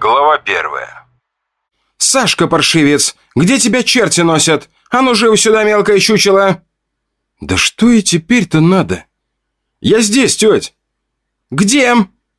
Глава 1. «Сашка, паршивец, где тебя черти носят? А ну живо сюда, мелкое чучело!» «Да что и теперь-то надо?» «Я здесь, теть!» «Где?»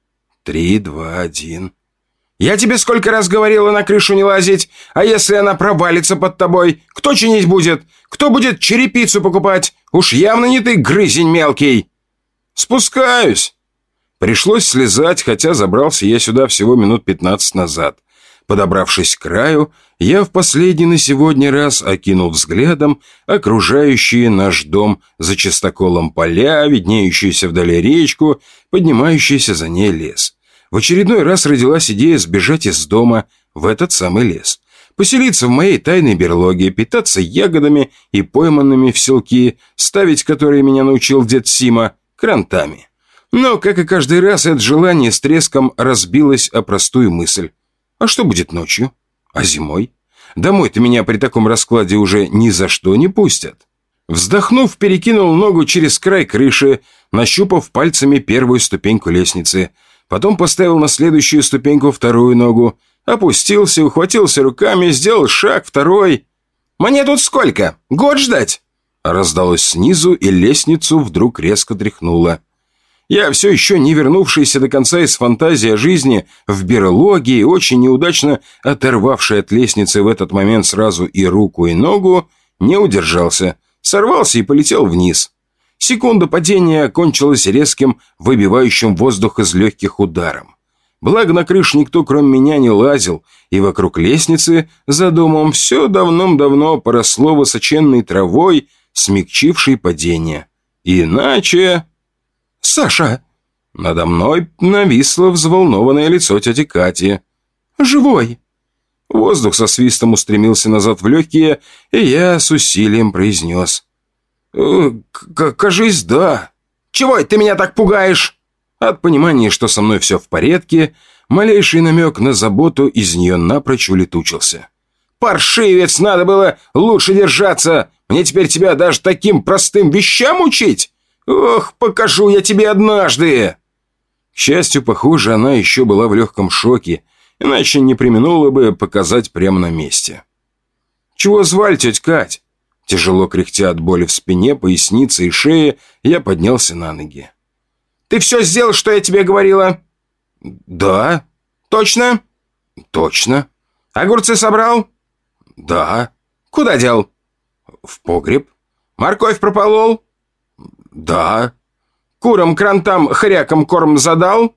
3, 2, 1. «Я тебе сколько раз говорила на крышу не лазить, а если она провалится под тобой, кто чинить будет? Кто будет черепицу покупать? Уж явно не ты, грызень мелкий!» «Спускаюсь!» Пришлось слезать, хотя забрался я сюда всего минут 15 назад. Подобравшись к краю, я в последний на сегодня раз окинул взглядом окружающие наш дом за чистоколом поля, виднеющуюся вдали речку, поднимающийся за ней лес. В очередной раз родилась идея сбежать из дома в этот самый лес. Поселиться в моей тайной берлоге, питаться ягодами и пойманными в селки, ставить которые меня научил дед Сима, крантами. Но, как и каждый раз, это желание с треском разбилось о простую мысль. А что будет ночью? А зимой? Домой-то меня при таком раскладе уже ни за что не пустят. Вздохнув, перекинул ногу через край крыши, нащупав пальцами первую ступеньку лестницы. Потом поставил на следующую ступеньку вторую ногу. Опустился, ухватился руками, сделал шаг, второй. «Мне тут сколько? Год ждать?» Раздалось снизу, и лестницу вдруг резко тряхнуло. Я, все еще не вернувшийся до конца из фантазии о жизни в берлоге и очень неудачно оторвавший от лестницы в этот момент сразу и руку, и ногу, не удержался, сорвался и полетел вниз. Секунда падения кончилась резким, выбивающим воздух из легких ударом. Благо на крышу никто, кроме меня, не лазил, и вокруг лестницы за домом все давным-давно поросло высоченной травой, смягчившей падение. Иначе... «Саша!» Надо мной нависло взволнованное лицо тети Кати. «Живой!» Воздух со свистом устремился назад в легкие, и я с усилием произнес. «Кажись, да». «Чего ты меня так пугаешь?» От понимания, что со мной все в порядке, малейший намек на заботу из нее напрочь улетучился. «Паршивец, надо было лучше держаться! Мне теперь тебя даже таким простым вещам учить? Ох, покажу я тебе однажды!» К счастью, похоже, она еще была в легком шоке, иначе не преминула бы показать прямо на месте. «Чего звали, тетя Кать?» Тяжело кряхтя от боли в спине, пояснице и шее, я поднялся на ноги. «Ты все сделал, что я тебе говорила?» «Да». «Точно?» «Точно». «Огурцы собрал?» «Да». «Куда дел?» «В погреб». «Морковь прополол?» «Да». «Курам-крантам, хрякам корм задал?»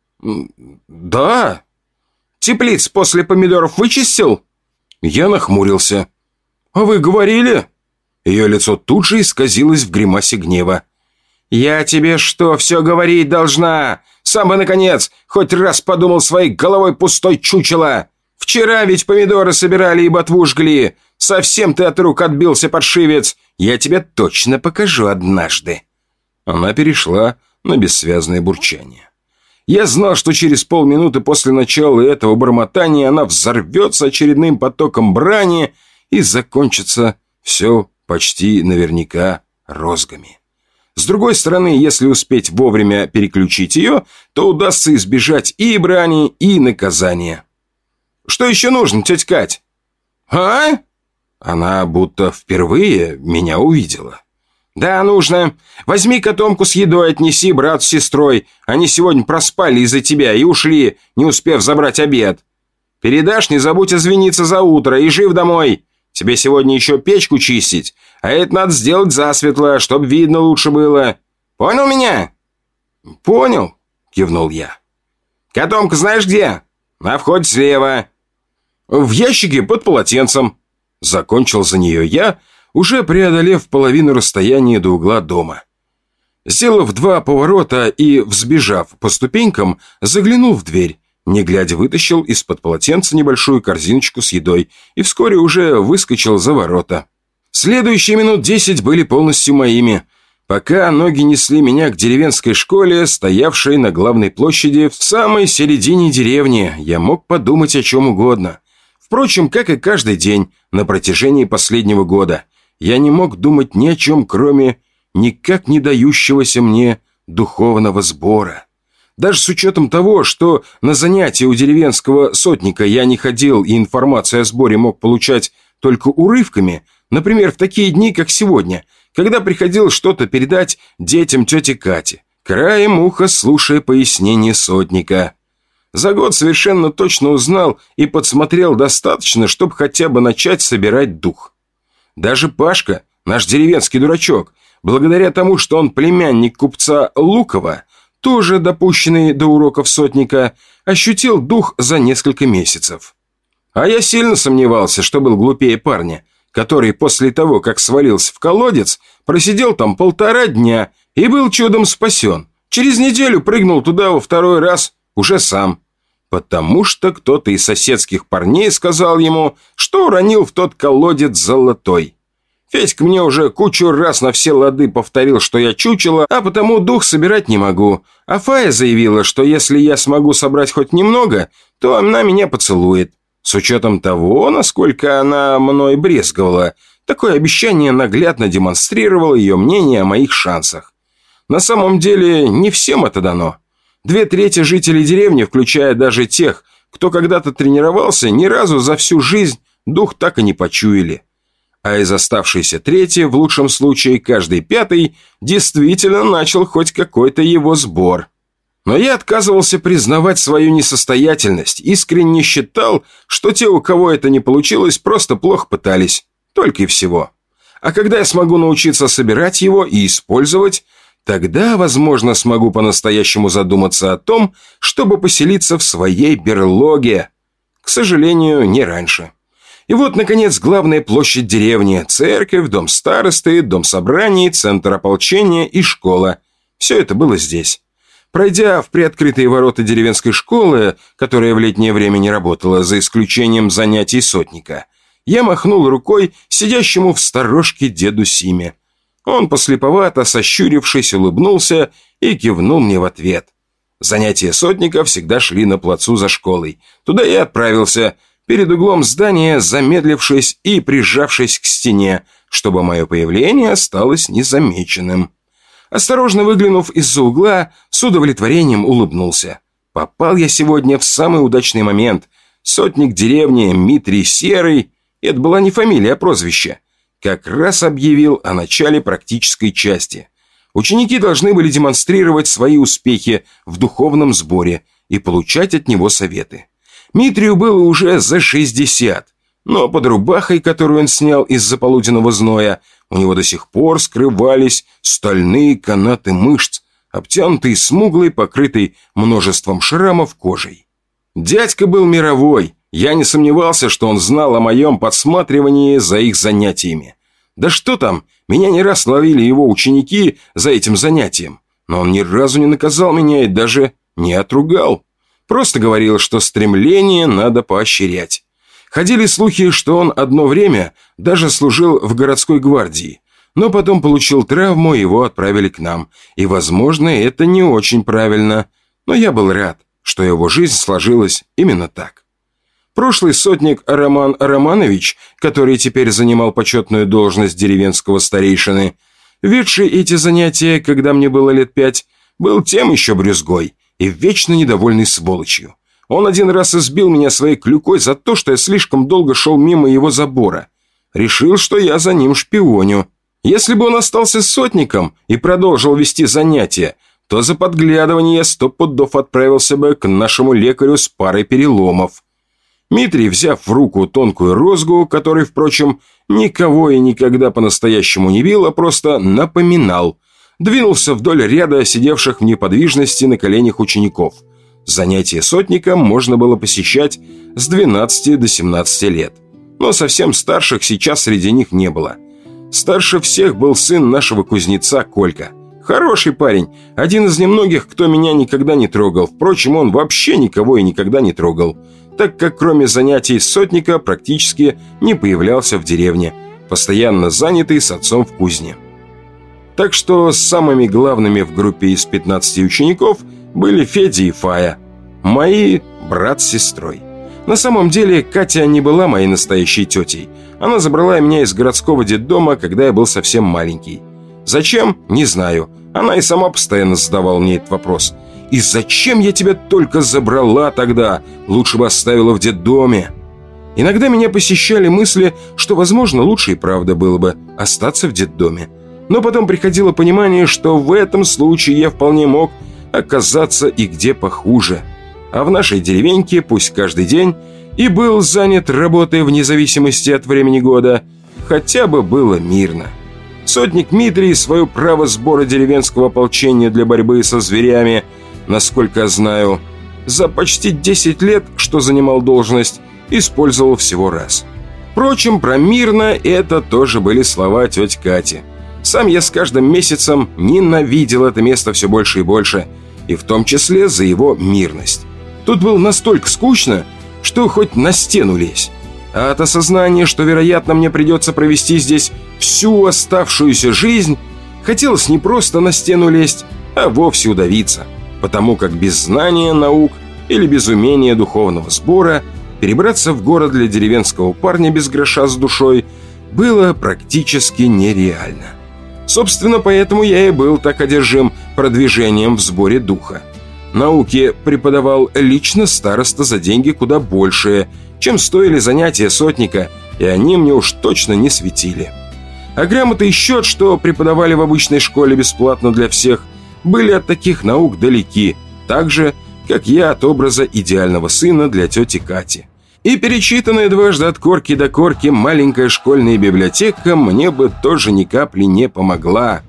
«Да». «Теплиц после помидоров вычистил?» Я нахмурился. «А вы говорили?» Ее лицо тут же исказилось в гримасе гнева. «Я тебе что, все говорить должна? Сам бы, наконец, хоть раз подумал своей головой пустой чучело. Вчера ведь помидоры собирали и ботву жгли. Совсем ты от рук отбился, паршивец. Я тебе точно покажу однажды». Она перешла на бессвязное бурчание. Я знал, что через полминуты после начала этого бормотания она взорвется очередным потоком брани и закончится все почти наверняка розгами. С другой стороны, если успеть вовремя переключить ее, то удастся избежать и брани, и наказания. «Что еще нужно, тетя Кать?» «А?» Она будто впервые меня увидела. «Да, нужно. Возьми котомку с едой, отнеси брату с сестрой. Они сегодня проспали из-за тебя и ушли, не успев забрать обед. Передашь, не забудь извиниться за утро и жив домой. Тебе сегодня еще печку чистить, а это надо сделать засветло, чтоб видно лучше было. Понял меня?» «Понял», — кивнул я. «Котомка знаешь где? На входе слева». «В ящике под полотенцем». Закончил за нее я, уже преодолев половину расстояния до угла дома. Сделав 2 поворота и, взбежав по ступенькам, заглянул в дверь. Не глядя, вытащил из-под полотенца небольшую корзиночку с едой и вскоре уже выскочил за ворота. Следующие минут 10 были полностью моими, пока ноги несли меня к деревенской школе, стоявшей на главной площади в самой середине деревни. Я мог подумать о чем угодно. Впрочем, как и каждый день на протяжении последнего года, я не мог думать ни о чем, кроме никак не дающегося мне духовного сбора. Даже с учетом того, что на занятия у деревенского сотника я не ходил и информацию о сборе мог получать только урывками, например, в такие дни, как сегодня, когда приходил что-то передать детям тети Кати, краем уха слушая пояснения сотника. За год совершенно точно узнал и подсмотрел достаточно, чтобы хотя бы начать собирать дух. Даже Пашка, наш деревенский дурачок, благодаря тому, что он племянник купца Лукова, тоже допущенный до уроков сотника, ощутил дух за несколько месяцев. А я сильно сомневался, что был глупее парня, который после того, как свалился в колодец, просидел там 1,5 дня и был чудом спасен. Через неделю прыгнул туда во второй раз уже сам. Потому что кто-то из соседских парней сказал ему, что уронил в тот колодец золотой. Федька мне уже кучу раз на все лады повторил, что я чучело, а потому дух собирать не могу. А Фая заявила, что если я смогу собрать хоть немного, то она меня поцелует. С учетом того, насколько она мной брезговала, такое обещание наглядно демонстрировало ее мнение о моих шансах. На самом деле, не всем это дано. 2/3 жителей деревни, включая даже тех, кто когда-то тренировался, ни разу за всю жизнь дух так и не почуяли. А из оставшейся трети, в лучшем случае каждый 5-й, действительно начал хоть какой-то его сбор. Но я отказывался признавать свою несостоятельность, искренне считал, что те, у кого это не получилось, просто плохо пытались. Только и всего. А когда я смогу научиться собирать его и использовать, тогда, возможно, смогу по-настоящему задуматься о том, чтобы поселиться в своей берлоге. К сожалению, не раньше. И вот, наконец, главная площадь деревни, церковь, дом старосты, дом собраний, центр ополчения и школа. Все это было здесь. Пройдя в приоткрытые ворота деревенской школы, которая в летнее время не работала, за исключением занятий сотника, я махнул рукой сидящему в сторожке деду Симе. Он, послеповато сощурившись, улыбнулся и кивнул мне в ответ. Занятия сотника всегда шли на плацу за школой. Туда я отправился, перед углом здания замедлившись и прижавшись к стене, чтобы мое появление осталось незамеченным. Осторожно выглянув из-за угла, с удовлетворением улыбнулся. Попал я сегодня в самый удачный момент. Сотник деревни Митрий Серый, это была не фамилия, а прозвище, как раз объявил о начале практической части. Ученики должны были демонстрировать свои успехи в духовном сборе и получать от него советы. Митрию было уже за 60, но под рубахой, которую он снял из-за полуденного зноя, у него до сих пор скрывались стальные канаты мышц, обтянутые смуглой, покрытой множеством шрамов кожей. Дядька был мировой. Я не сомневался, что он знал о моем подсматривании за их занятиями. Да что там, меня не раз ловили его ученики за этим занятием, но он ни разу не наказал меня и даже не отругал. Просто говорил, что стремление надо поощрять. Ходили слухи, что он одно время даже служил в городской гвардии, но потом получил травму, его отправили к нам. И, возможно, это не очень правильно, но я был рад, что его жизнь сложилась именно так. Прошлый сотник Роман Романович, который теперь занимал почетную должность деревенского старейшины, ведший эти занятия, когда мне было лет 5, был тем еще брюзгой и вечно недовольный сволочью. Он один раз избил меня своей клюкой за то, что я слишком долго шел мимо его забора. Решил, что я за ним шпионю. Если бы он остался сотником и продолжил вести занятия, то за подглядывание я 100 пудов отправился бы к нашему лекарю с парой переломов. Митрий, взяв в руку тонкую розгу, который, впрочем, никого и никогда по-настоящему не бил, а просто напоминал, двинулся вдоль ряда сидевших в неподвижности на коленях учеников. Занятия сотника можно было посещать с 12 до 17 лет, но совсем старших сейчас среди них не было. Старше всех был сын нашего кузнеца Колька. Хороший парень, один из немногих, кто меня никогда не трогал. Впрочем, он вообще никого и никогда не трогал, так как кроме занятий сотника практически не появлялся в деревне, постоянно занятый с отцом в кузне. Так что самыми главными в группе из 15 учеников были Федя и Фая, мои брат с сестрой. На самом деле, Катя не была моей настоящей тетей. Она забрала меня из городского детдома, когда я был совсем маленький. Зачем? Не знаю. Она и сама постоянно задавала мне этот вопрос. И зачем я тебя только забрала тогда? Лучше бы оставила в детдоме. Иногда меня посещали мысли, что, возможно, лучше и правда было бы остаться в детдоме. Но потом приходило понимание, что в этом случае я вполне мог оказаться и где похуже. А в нашей деревеньке, пусть каждый день, и был занят работой вне зависимости от времени года, хотя бы было мирно. Сотник Митрий свое право сбора деревенского ополчения для борьбы со зверями, насколько я знаю, за почти 10 лет, что занимал должность, использовал всего раз. Впрочем, про мирно это тоже были слова тети Кати. Сам я с каждым месяцем ненавидел это место все больше и больше, и в том числе за его мирность. Тут было настолько скучно, что хоть на стену лезь. А от осознания, что, вероятно, мне придется провести здесь всю оставшуюся жизнь, хотелось не просто на стену лезть, а вовсе удавиться, потому как без знания наук или без умения духовного сбора перебраться в город для деревенского парня без гроша с душой было практически нереально. Собственно, поэтому я и был так одержим продвижением в сборе духа. Науки преподавал лично староста за деньги куда большие, чем стоили занятия сотника, и они мне уж точно не светили. А грамоты и счет, что преподавали в обычной школе бесплатно для всех, были от таких наук далеки, так же, как я от образа идеального сына для тети Кати. И перечитанная дважды от корки до корки маленькая школьная библиотека мне бы тоже ни капли не помогла.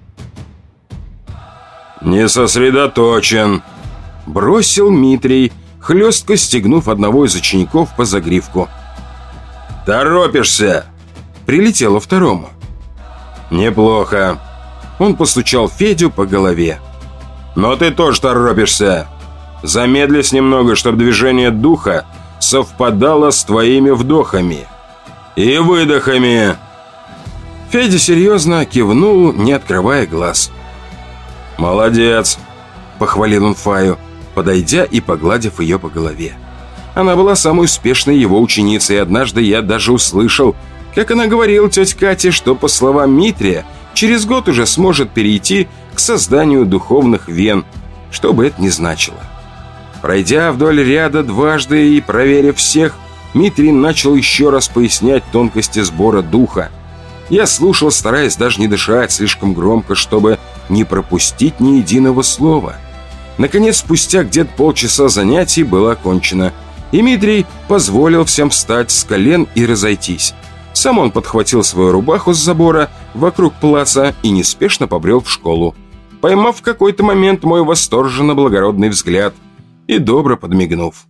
«Не сосредоточен», — бросил Митрий, хлестко стегнув одного из учеников по загривку. «Торопишься!» — прилетело второму. «Неплохо». Он постучал Федю по голове. «Но ты тоже торопишься. Замедлись немного, чтобы движение духа совпадало с твоими вдохами и выдохами». Федя серьезно кивнул, не открывая глаз. «Молодец», — похвалил он Фаю, подойдя и погладив ее по голове. Она была самой успешной его ученицей, и однажды я даже услышал, как она говорила тете Кате, что, по словам Митрия, через год уже сможет перейти к созданию духовных вен, что бы это ни значило. Пройдя вдоль ряда дважды и проверив всех, Митрий начал еще раз пояснять тонкости сбора духа. Я слушал, стараясь даже не дышать слишком громко, чтобы не пропустить ни единого слова. Наконец, спустя где-то полчаса занятий было окончено, и Митрий позволил всем встать с колен и разойтись. Сам он подхватил свою рубаху с забора вокруг плаца и неспешно побрел в школу, поймав в какой-то момент мой восторженно-благородный взгляд и добро подмигнув.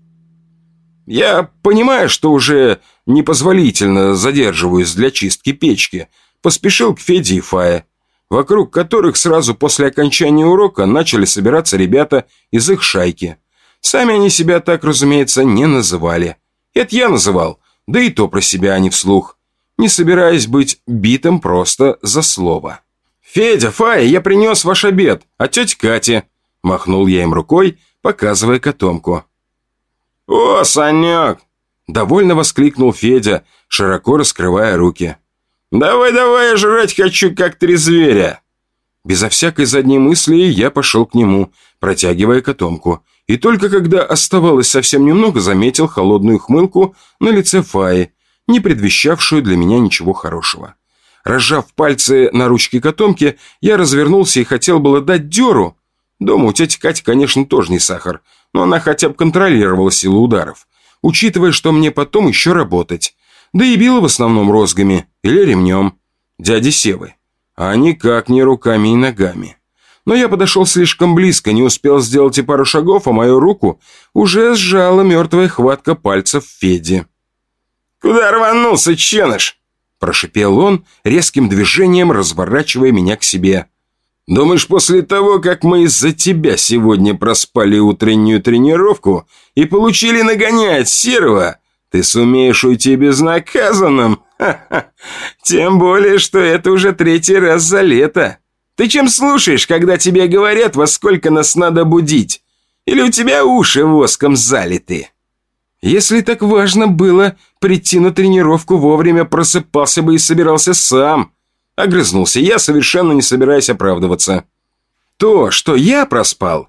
Я понимаю, что уже непозволительно задерживаюсь для чистки печки, поспешил к Феде и Фае, вокруг которых сразу после окончания урока начали собираться ребята из их шайки. Сами они себя так, разумеется, не называли. Это я называл, да и то про себя, а не вслух, не собираясь быть битым просто за слово. «Федя, Фая, я принес ваш обед, а тетя Катя?» Махнул я им рукой, показывая котомку. «О, Санек!» – довольно воскликнул Федя, широко раскрывая руки. «Давай, я жрать хочу, как 3 зверя!» Безо всякой задней мысли я пошел к нему, протягивая котомку, и только когда оставалось совсем немного, заметил холодную хмылку на лице Фаи, не предвещавшую для меня ничего хорошего. Разжав пальцы на ручке котомки, я развернулся и хотел было дать дёру. Дома у тети Кати, конечно, тоже не сахар, но она хотя бы контролировала силу ударов, учитывая, что мне потом еще работать. Да и била в основном розгами или ремнем дяди Севы, а никак не руками и ногами. Но я подошел слишком близко, не успел сделать и пару шагов, а мою руку уже сжала мертвая хватка пальцев Феди. «Куда рванулся, ченыш?» – прошипел он, резким движением разворачивая меня к себе. «Думаешь, после того, как мы из-за тебя сегодня проспали утреннюю тренировку и получили нагоняя от Серого, ты сумеешь уйти безнаказанным? Ха-ха! Тем более, что это уже 3-й раз за лето. Ты чем слушаешь, когда тебе говорят, во сколько нас надо будить? Или у тебя уши воском залиты?» «Если так важно было прийти на тренировку вовремя, просыпался бы и собирался сам», — огрызнулся я, совершенно не собираясь оправдываться. «То, что я проспал,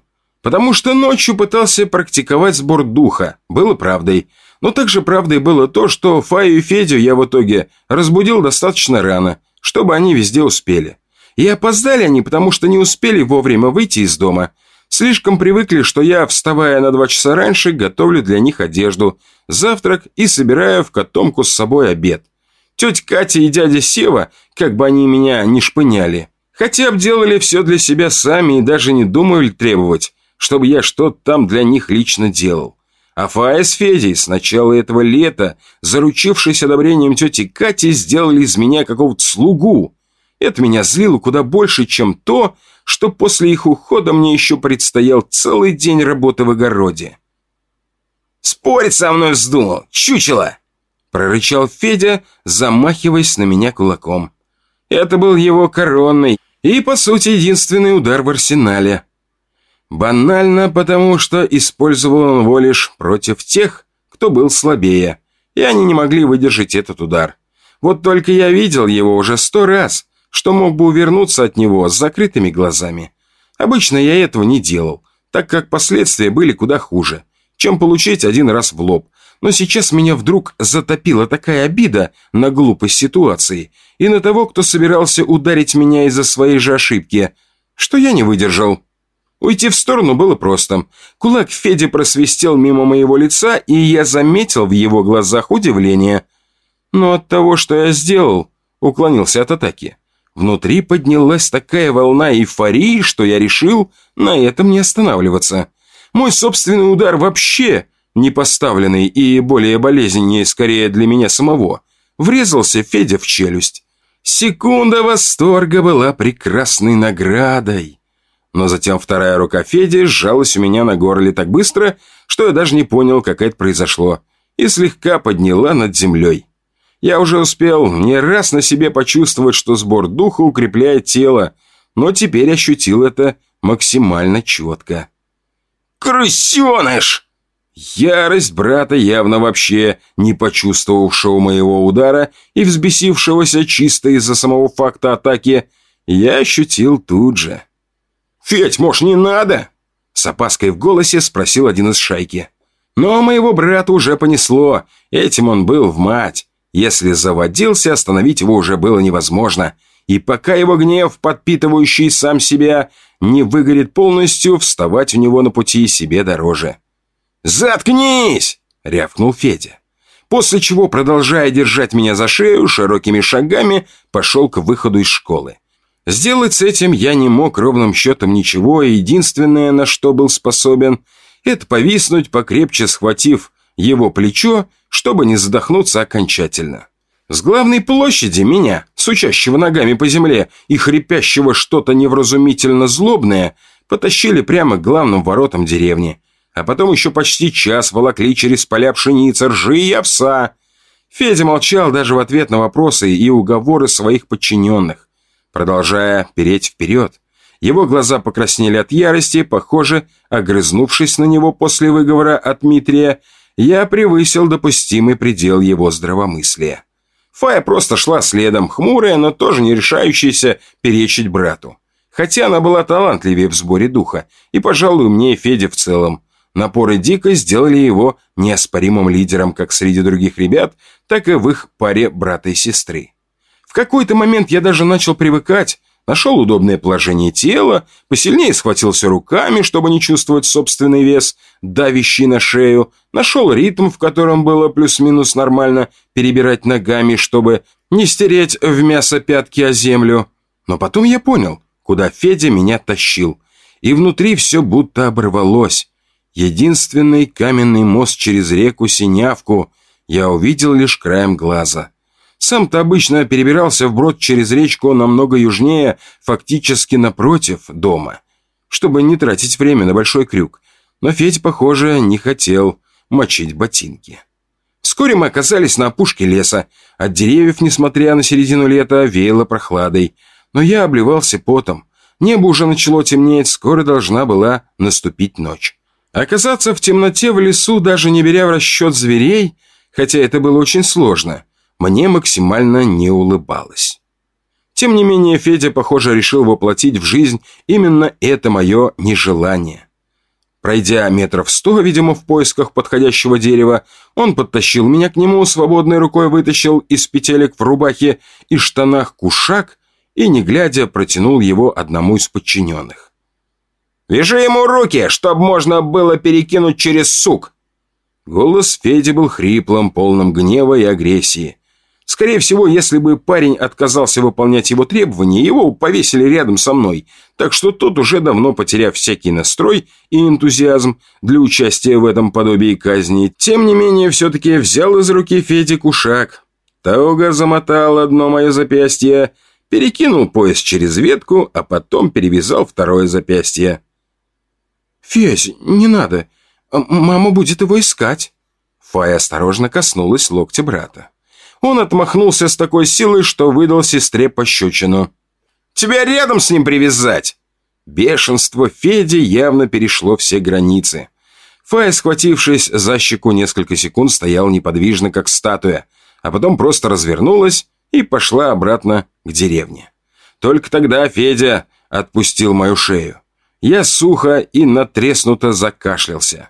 Потому что ночью пытался практиковать сбор духа, было правдой. Но также правдой было то, что Фаю и Федю я в итоге разбудил достаточно рано, чтобы они везде успели. И опоздали они, потому что не успели вовремя выйти из дома. Слишком привыкли, что я, вставая на 2 часа раньше, готовлю для них одежду, завтрак и собираю в котомку с собой обед. Тетя Катя и дядя Сева, как бы они меня не шпыняли, хотя бы делали все для себя сами и даже не думали требовать, чтобы я что-то там для них лично делал. А Фая с Федей с начала этого лета, заручившись одобрением тети Кати, сделали из меня какого-то слугу. Это меня злило куда больше, чем то, что после их ухода мне еще предстоял целый день работы в огороде. «Спорить со мной вздумал, чучело!» прорычал Федя, замахиваясь на меня кулаком. Это был его коронный и, по сути, единственный удар в арсенале. Банально, потому что использовал он его лишь против тех, кто был слабее, и они не могли выдержать этот удар. Вот только я видел его уже 100 раз, что мог бы увернуться от него с закрытыми глазами. Обычно я этого не делал, так как последствия были куда хуже, чем получить один раз в лоб. Но сейчас меня вдруг затопила такая обида на глупость ситуации и на того, кто собирался ударить меня из-за своей же ошибки, что я не выдержал. Уйти в сторону было просто. Кулак Феди просвистел мимо моего лица, и я заметил в его глазах удивление. Но от того, что я сделал, уклонился от атаки. Внутри поднялась такая волна эйфории, что я решил на этом не останавливаться. Мой собственный удар вообще не поставленный и более болезненнее скорее для меня самого, врезался Федя в челюсть. Секунда восторга была прекрасной наградой. Но затем вторая рука Феди сжалась у меня на горле так быстро, что я даже не понял, как это произошло, и слегка подняла над землей. Я уже успел не раз на себе почувствовать, что сбор духа укрепляет тело, но теперь ощутил это максимально четко. «Крысеныш!» Ярость брата, явно вообще не почувствовавшего моего удара и взбесившегося чисто из-за самого факта атаки, я ощутил тут же. «Федь, может, не надо?» С опаской в голосе спросил один из шайки. Но моего брата уже понесло, этим он был в мать. Если заводился, остановить его уже было невозможно. И пока его гнев, подпитывающий сам себя, не выгорит полностью, вставать у него на пути себе дороже. «Заткнись!» — рявкнул Федя. После чего, продолжая держать меня за шею, широкими шагами пошел к выходу из школы. Сделать с этим я не мог ровным счетом ничего, и единственное, на что был способен, это повиснуть, покрепче схватив его плечо, чтобы не задохнуться окончательно. С главной площади меня, сучащего ногами по земле и хрипящего что-то невразумительно злобное, потащили прямо к главным воротам деревни. А потом еще почти час волокли через поля пшеницы, ржи и овса. Федя молчал даже в ответ на вопросы и уговоры своих подчиненных, продолжая переть вперед. Его глаза покраснели от ярости, похоже, огрызнувшись на него после выговора от Дмитрия, я превысил допустимый предел его здравомыслия. Фая просто шла следом, хмурая, но тоже не решающаяся перечить брату. Хотя она была талантливее в сборе духа, и, пожалуй, мне и Федя в целом. Напоры Дика сделали его неоспоримым лидером как среди других ребят, так и в их паре брата и сестры. В какой-то момент я даже начал привыкать, нашел удобное положение тела, посильнее схватился руками, чтобы не чувствовать собственный вес, давящий на шею, нашел ритм, в котором было плюс-минус нормально перебирать ногами, чтобы не стереть в мясо пятки о землю. Но потом я понял, куда Федя меня тащил, и внутри все будто оборвалось. Единственный каменный мост через реку Синявку я увидел лишь краем глаза. Сам-то обычно перебирался вброд через речку намного южнее, фактически напротив дома, чтобы не тратить время на большой крюк. Но Федь, похоже, не хотел мочить ботинки. Вскоре мы оказались на опушке леса. От деревьев, несмотря на середину лета, веяло прохладой. Но я обливался потом. Небо уже начало темнеть, скоро должна была наступить ночь. Оказаться в темноте в лесу, даже не беря в расчет зверей, хотя это было очень сложно, мне максимально не улыбалось. Тем не менее, Федя, похоже, решил воплотить в жизнь именно это мое нежелание. Пройдя метров 100, видимо, в поисках подходящего дерева, он подтащил меня к нему, свободной рукой вытащил из петелек в рубахе и штанах кушак и, не глядя, протянул его одному из подчиненных. «Вяжи ему руки, чтоб можно было перекинуть через сук!» Голос Феди был хриплым, полным гнева и агрессии. Скорее всего, если бы парень отказался выполнять его требования, его повесили рядом со мной, так что тот, уже давно потеряв всякий настрой и энтузиазм для участия в этом подобии казни, тем не менее, все-таки взял из руки Феди кушак, туго замотал одно мое запястье, перекинул пояс через ветку, а потом перевязал второе запястье. «Федь, не надо, мама будет его искать». Фая осторожно коснулась локтя брата. Он отмахнулся с такой силой, что выдал сестре пощечину. «Тебя рядом с ним привязать!» Бешенство Феди явно перешло все границы. Фая, схватившись за щеку, несколько секунд стоял неподвижно, как статуя, а потом просто развернулась и пошла обратно к деревне. Только тогда Федя отпустил мою шею. Я сухо и натреснуто закашлялся.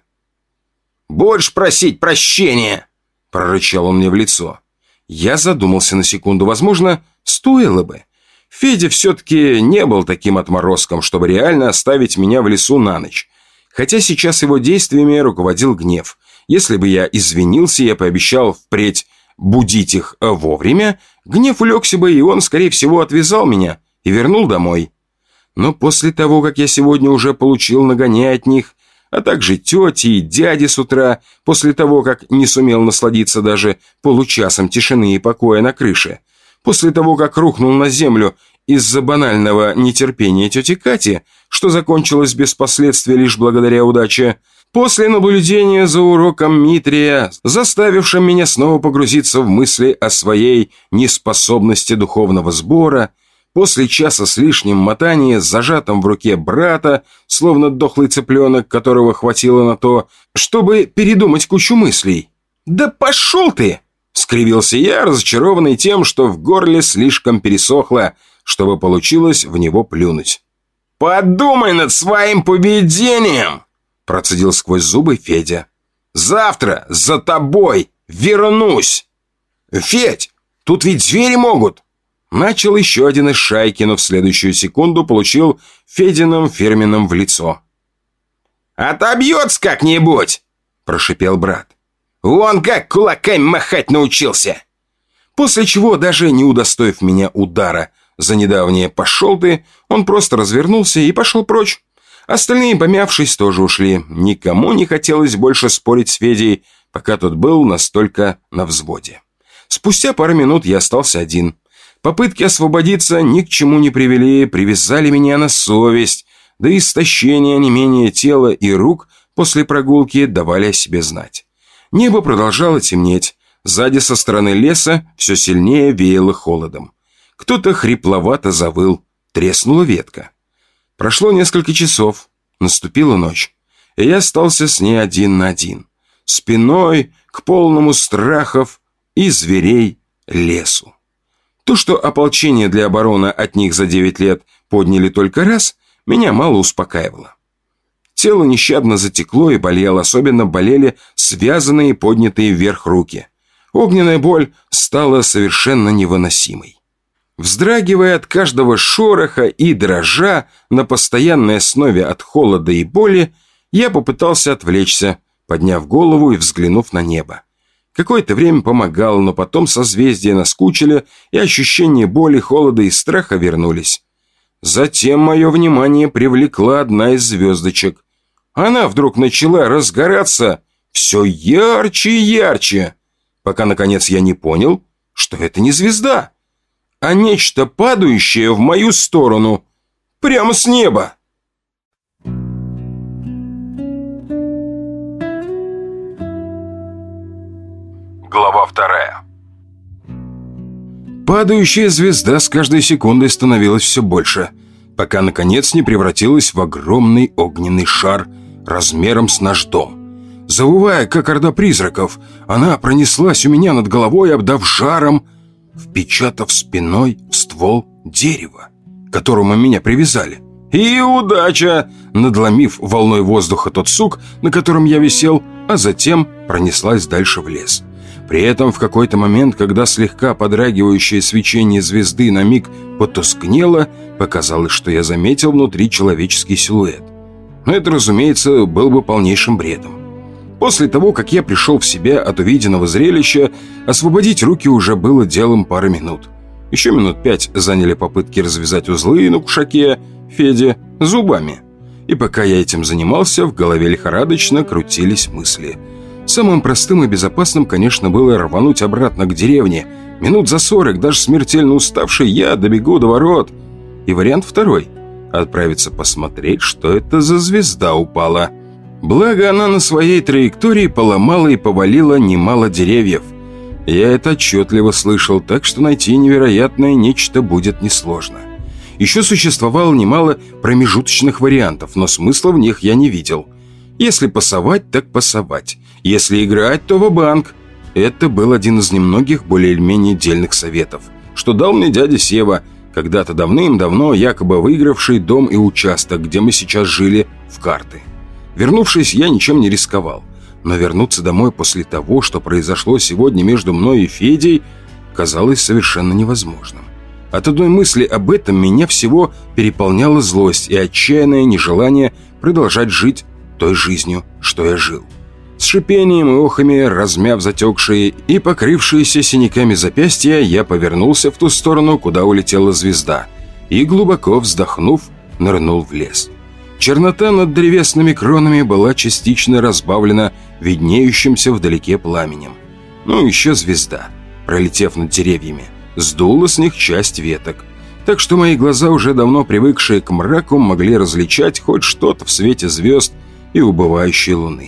«Будешь просить прощения!» – прорычал он мне в лицо. Я задумался на секунду. Возможно, стоило бы. Федя все-таки не был таким отморозком, чтобы реально оставить меня в лесу на ночь. Хотя сейчас его действиями руководил гнев. Если бы я извинился и пообещал впредь будить их вовремя, гнев улегся бы, и он, скорее всего, отвязал меня и вернул домой. Но после того, как я сегодня уже получил нагоняй от них, а также тети и дяди с утра, после того, как не сумел насладиться даже получасом тишины и покоя на крыше, после того, как рухнул на землю из-за банального нетерпения тети Кати, что закончилось без последствий лишь благодаря удаче, после наблюдения за уроком Митрия, заставившим меня снова погрузиться в мысли о своей неспособности духовного сбора, после часа с лишним мотания с зажатым в руке брата, словно дохлый цыпленок, которого хватило на то, чтобы передумать кучу мыслей. «Да пошел ты!» — скривился я, разочарованный тем, что в горле слишком пересохло, чтобы получилось в него плюнуть. «Подумай над своим поведением!» — процедил сквозь зубы Федя. «Завтра за тобой вернусь!» «Федь, тут ведь звери могут!» Начал еще один из шайки, но в следующую секунду получил Фединым фирменным в лицо. «Отобьется как-нибудь!» – прошипел брат. «Вон как кулаками махать научился!» После чего, даже не удостоив меня удара за недавнее «пошел ты», он просто развернулся и пошел прочь. Остальные, помявшись, тоже ушли. Никому не хотелось больше спорить с Федей, пока тот был настолько на взводе. Спустя пару минут я остался один. Попытки освободиться ни к чему не привели, привязали меня на совесть, да и истощение онемения тела и рук после прогулки давали о себе знать. Небо продолжало темнеть, сзади со стороны леса все сильнее веяло холодом. Кто-то хрипловато завыл, треснула ветка. Прошло несколько часов, наступила ночь, и я остался с ней один на один, спиной к полному страхов и зверей лесу. То, что ополчение для обороны от них за 9 лет подняли только раз, меня мало успокаивало. Тело нещадно затекло и болело, особенно болели связанные и поднятые вверх руки. Огненная боль стала совершенно невыносимой. Вздрагивая от каждого шороха и дрожа на постоянной основе от холода и боли, я попытался отвлечься, подняв голову и взглянув на небо. Какое-то время помогало, но потом созвездия наскучили, и ощущения боли, холода и страха вернулись. Затем мое внимание привлекла одна из звездочек. Она вдруг начала разгораться все ярче и ярче, пока, наконец, я не понял, что это не звезда, а нечто падающее в мою сторону, прямо с неба. Глава 2. Падающая звезда с каждой секундой становилась все больше, пока, наконец, не превратилась в огромный огненный шар размером с наш дом. Завывая, как орда призраков, она пронеслась у меня над головой, обдав жаром, впечатав спиной в ствол дерева, к которому меня привязали. И удача! Надломив волной воздуха тот сук, на котором я висел, а затем пронеслась дальше в лес. При этом в какой-то момент, когда слегка подрагивающее свечение звезды на миг потускнело, показалось, что я заметил внутри человеческий силуэт. Но это, разумеется, был бы полнейшим бредом. После того, как я пришел в себя от увиденного зрелища, освободить руки уже было делом пары минут. Еще минут 5 заняли попытки развязать узлы на кушаке Феде зубами. И пока я этим занимался, в голове лихорадочно крутились мысли. Самым простым и безопасным, конечно, было рвануть обратно к деревне. Минут за 40, даже смертельно уставший, я добегу до ворот. И вариант второй – отправиться посмотреть, что это за звезда упала. Благо, она на своей траектории поломала и повалила немало деревьев. Я это отчетливо слышал, так что найти невероятное нечто будет несложно. Еще существовало немало промежуточных вариантов, но смысла в них я не видел. Если пасовать, так пасовать. Если играть, то ва-банк. Это был один из немногих более или менее дельных советов, что дал мне дядя Сева, когда-то давным-давно якобы выигравший дом и участок, где мы сейчас жили, в карты. Вернувшись, я ничем не рисковал. Но вернуться домой после того, что произошло сегодня между мной и Федей, казалось совершенно невозможным. От одной мысли об этом меня всего переполняла злость и отчаянное нежелание продолжать жить той жизнью, что я жил. С шипением и охами, размяв затекшие и покрывшиеся синяками запястья, я повернулся в ту сторону, куда улетела звезда, и, глубоко вздохнув, нырнул в лес. Чернота над древесными кронами была частично разбавлена виднеющимся вдалеке пламенем. Ну, еще звезда, пролетев над деревьями, сдула с них часть веток, так что мои глаза, уже давно привыкшие к мраку, могли различать хоть что-то в свете звезд и убывающей луны.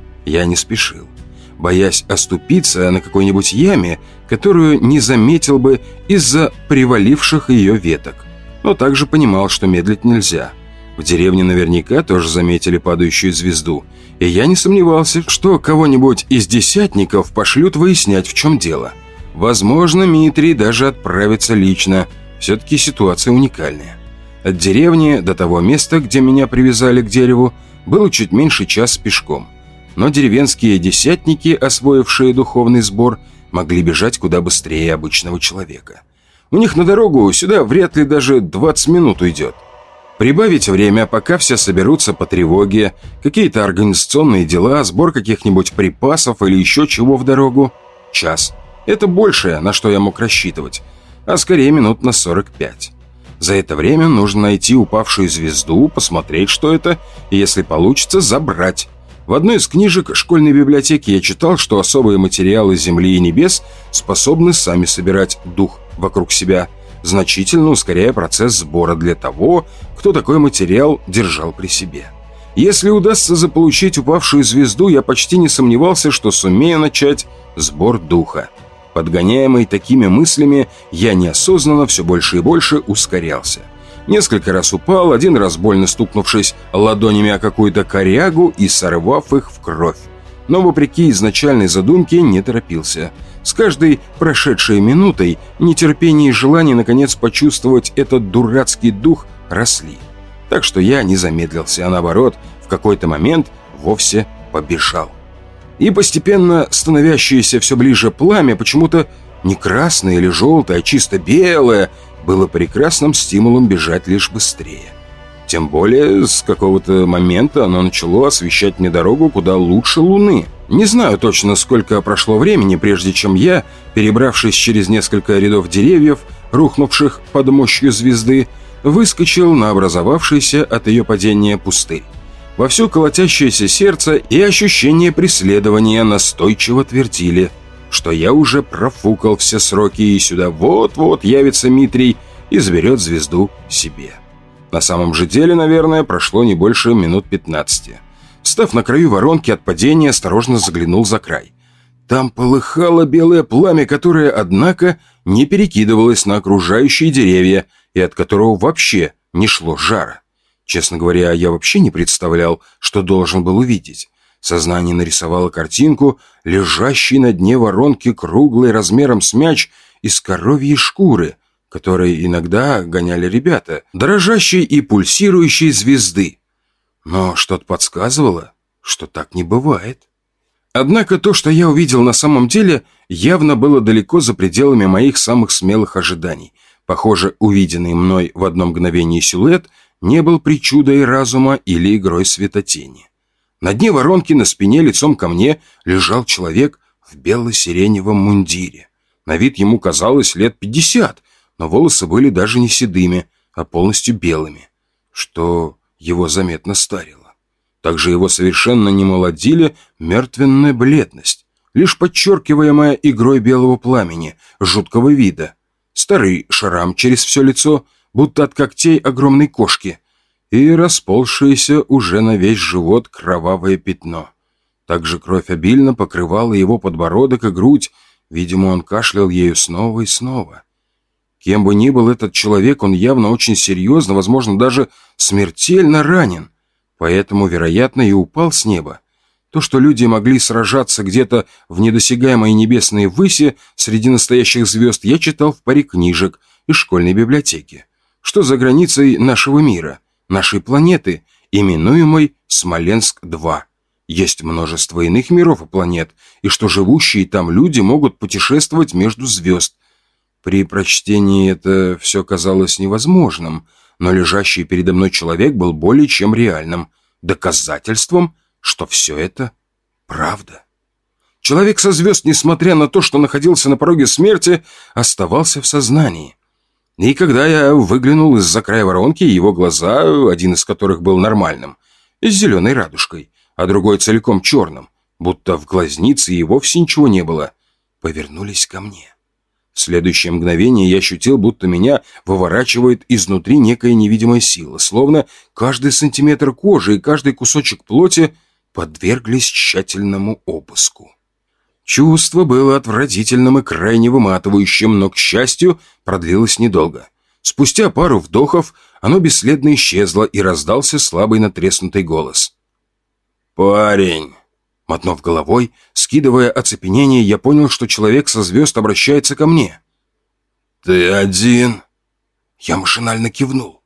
Я не спешил, боясь оступиться на какой-нибудь яме, которую не заметил бы из-за приваливших ее веток, но также понимал, что медлить нельзя. В деревне наверняка тоже заметили падающую звезду, и я не сомневался, что кого-нибудь из десятников пошлют выяснять, в чем дело. Возможно, Митрий даже отправится лично, все-таки ситуация уникальная. От деревни до того места, где меня привязали к дереву, было чуть меньше часа пешком. Но деревенские десятники, освоившие духовный сбор, могли бежать куда быстрее обычного человека. У них на дорогу сюда вряд ли даже 20 минут уйдет. Прибавить время, пока все соберутся по тревоге, какие-то организационные дела, сбор каких-нибудь припасов или еще чего в дорогу – час. Это большее, на что я мог рассчитывать, а скорее минут на 45. За это время нужно найти упавшую звезду, посмотреть, что это, и, если получится, забрать. В одной из книжек школьной библиотеки я читал, что особые материалы Земли и Небес способны сами собирать дух вокруг себя, значительно ускоряя процесс сбора для того, кто такой материал держал при себе. Если удастся заполучить упавшую звезду, я почти не сомневался, что сумею начать сбор духа. Подгоняемый такими мыслями, я неосознанно все больше и больше ускорялся. Несколько раз упал, один раз больно стукнувшись ладонями о какую-то корягу и сорвав их в кровь. Но, вопреки изначальной задумке, не торопился. С каждой прошедшей минутой нетерпение и желание наконец почувствовать этот дурацкий дух росли. Так что я не замедлился, а наоборот, в какой-то момент вовсе побежал. И постепенно становящееся все ближе пламя, почему-то не красное или желтое, а чисто белое, было прекрасным стимулом бежать лишь быстрее. Тем более, с какого-то момента оно начало освещать мне дорогу куда лучше луны. Не знаю точно, сколько прошло времени, прежде чем я, перебравшись через несколько рядов деревьев, рухнувших под мощью звезды, выскочил на образовавшийся от ее падения пустырь. Вовсю колотящееся сердце и ощущение преследования настойчиво твердили, что я уже профукал все сроки, и сюда вот-вот явится Митрий и заберет звезду себе. На самом же деле, наверное, прошло не больше минут 15. Встав на краю воронки от падения, осторожно заглянул за край. Там полыхало белое пламя, которое, однако, не перекидывалось на окружающие деревья и от которого вообще не шло жара. Честно говоря, я вообще не представлял, что должен был увидеть. Сознание нарисовало картинку, лежащей на дне воронки круглой размером с мяч из коровьей шкуры, которые иногда гоняли ребята, дрожащей и пульсирующей звезды. Но что-то подсказывало, что так не бывает. Однако то, что я увидел на самом деле, явно было далеко за пределами моих самых смелых ожиданий. Похоже, увиденный мной в одно мгновение силуэт не был причудой разума или игрой светотени. На дне воронки на спине лицом ко мне лежал человек в бело-сиреневом мундире. На вид ему казалось лет 50, но волосы были даже не седыми, а полностью белыми, что его заметно старило. Также его совершенно не молодили мертвенная бледность, лишь подчеркиваемая игрой белого пламени, жуткого вида. Старый шрам через все лицо, будто от когтей огромной кошки, и расползшееся уже на весь живот кровавое пятно. Также кровь обильно покрывала его подбородок и грудь, видимо, он кашлял ею снова и снова. Кем бы ни был этот человек, он явно очень серьезно, возможно, даже смертельно ранен, поэтому, вероятно, и упал с неба. То, что люди могли сражаться где-то в недосягаемой небесной выси среди настоящих звезд, я читал в паре книжек из школьной библиотеки. Что за границей нашего мира, нашей планеты, именуемой Смоленск-2. Есть множество иных миров и планет, и что живущие там люди могут путешествовать между звезд. При прочтении это все казалось невозможным, но лежащий передо мной человек был более чем реальным, доказательством, что все это правда. Человек со звезд, несмотря на то, что находился на пороге смерти, оставался в сознании. И когда я выглянул из-за края воронки, его глаза, один из которых был нормальным, с зеленой радужкой, а другой целиком черным, будто в глазнице и вовсе ничего не было, повернулись ко мне. В следующее мгновение я ощутил, будто меня выворачивает изнутри некая невидимая сила, словно каждый сантиметр кожи и каждый кусочек плоти подверглись тщательному обыску. Чувство было отвратительным и крайне выматывающим, но, к счастью, продлилось недолго. Спустя пару вдохов оно бесследно исчезло, и раздался слабый натреснутый голос. «Парень!» Мотнув головой, скидывая оцепенение, я понял, что человек со звезд обращается ко мне. «Ты один?» Я машинально кивнул.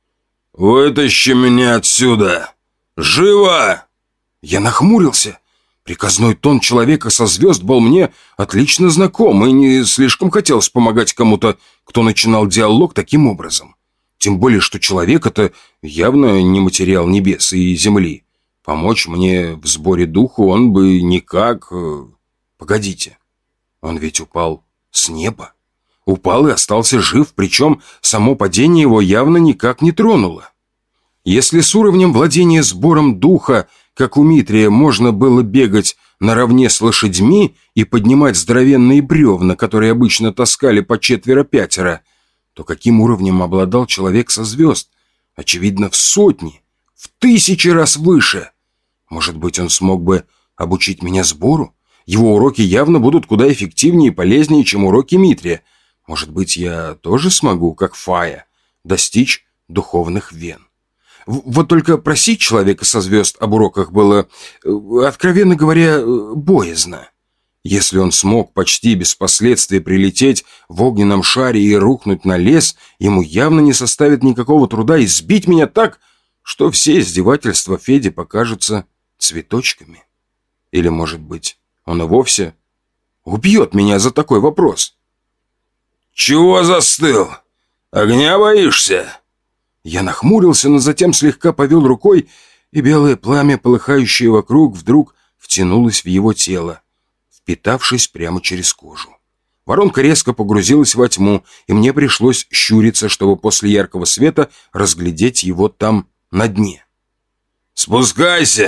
«Вытащи меня отсюда! Живо!» Я нахмурился. Приказной тон человека со звезд был мне отлично знаком, и не слишком хотелось помогать кому-то, кто начинал диалог таким образом. Тем более, что человек — это явно не материал небес и земли. Помочь мне в сборе духу он бы никак... Погодите, он ведь упал с неба. Упал и остался жив, причем само падение его явно никак не тронуло. Если с уровнем владения сбором духа, как у Митрия, можно было бегать наравне с лошадьми и поднимать здоровенные бревна, которые обычно таскали по 4-5, то каким уровнем обладал человек со звезд? Очевидно, в сотни, в 1000 раз выше. Может быть, он смог бы обучить меня сбору? Его уроки явно будут куда эффективнее и полезнее, чем уроки Митрия. Может быть, я тоже смогу, как Фая, достичь духовных вен? Вот только просить человека со звезд об уроках было, откровенно говоря, боязно. Если он смог почти без последствий прилететь в огненном шаре и рухнуть на лес, ему явно не составит никакого труда избить меня так, что все издевательства Феди покажутся цветочками. Или, может быть, он и вовсе убьет меня за такой вопрос. «Чего застыл? Огня боишься?» Я нахмурился, но затем слегка повел рукой, и белое пламя, полыхающее вокруг, вдруг втянулось в его тело, впитавшись прямо через кожу. Воронка резко погрузилась во тьму, и мне пришлось щуриться, чтобы после яркого света разглядеть его там на дне. «Спускайся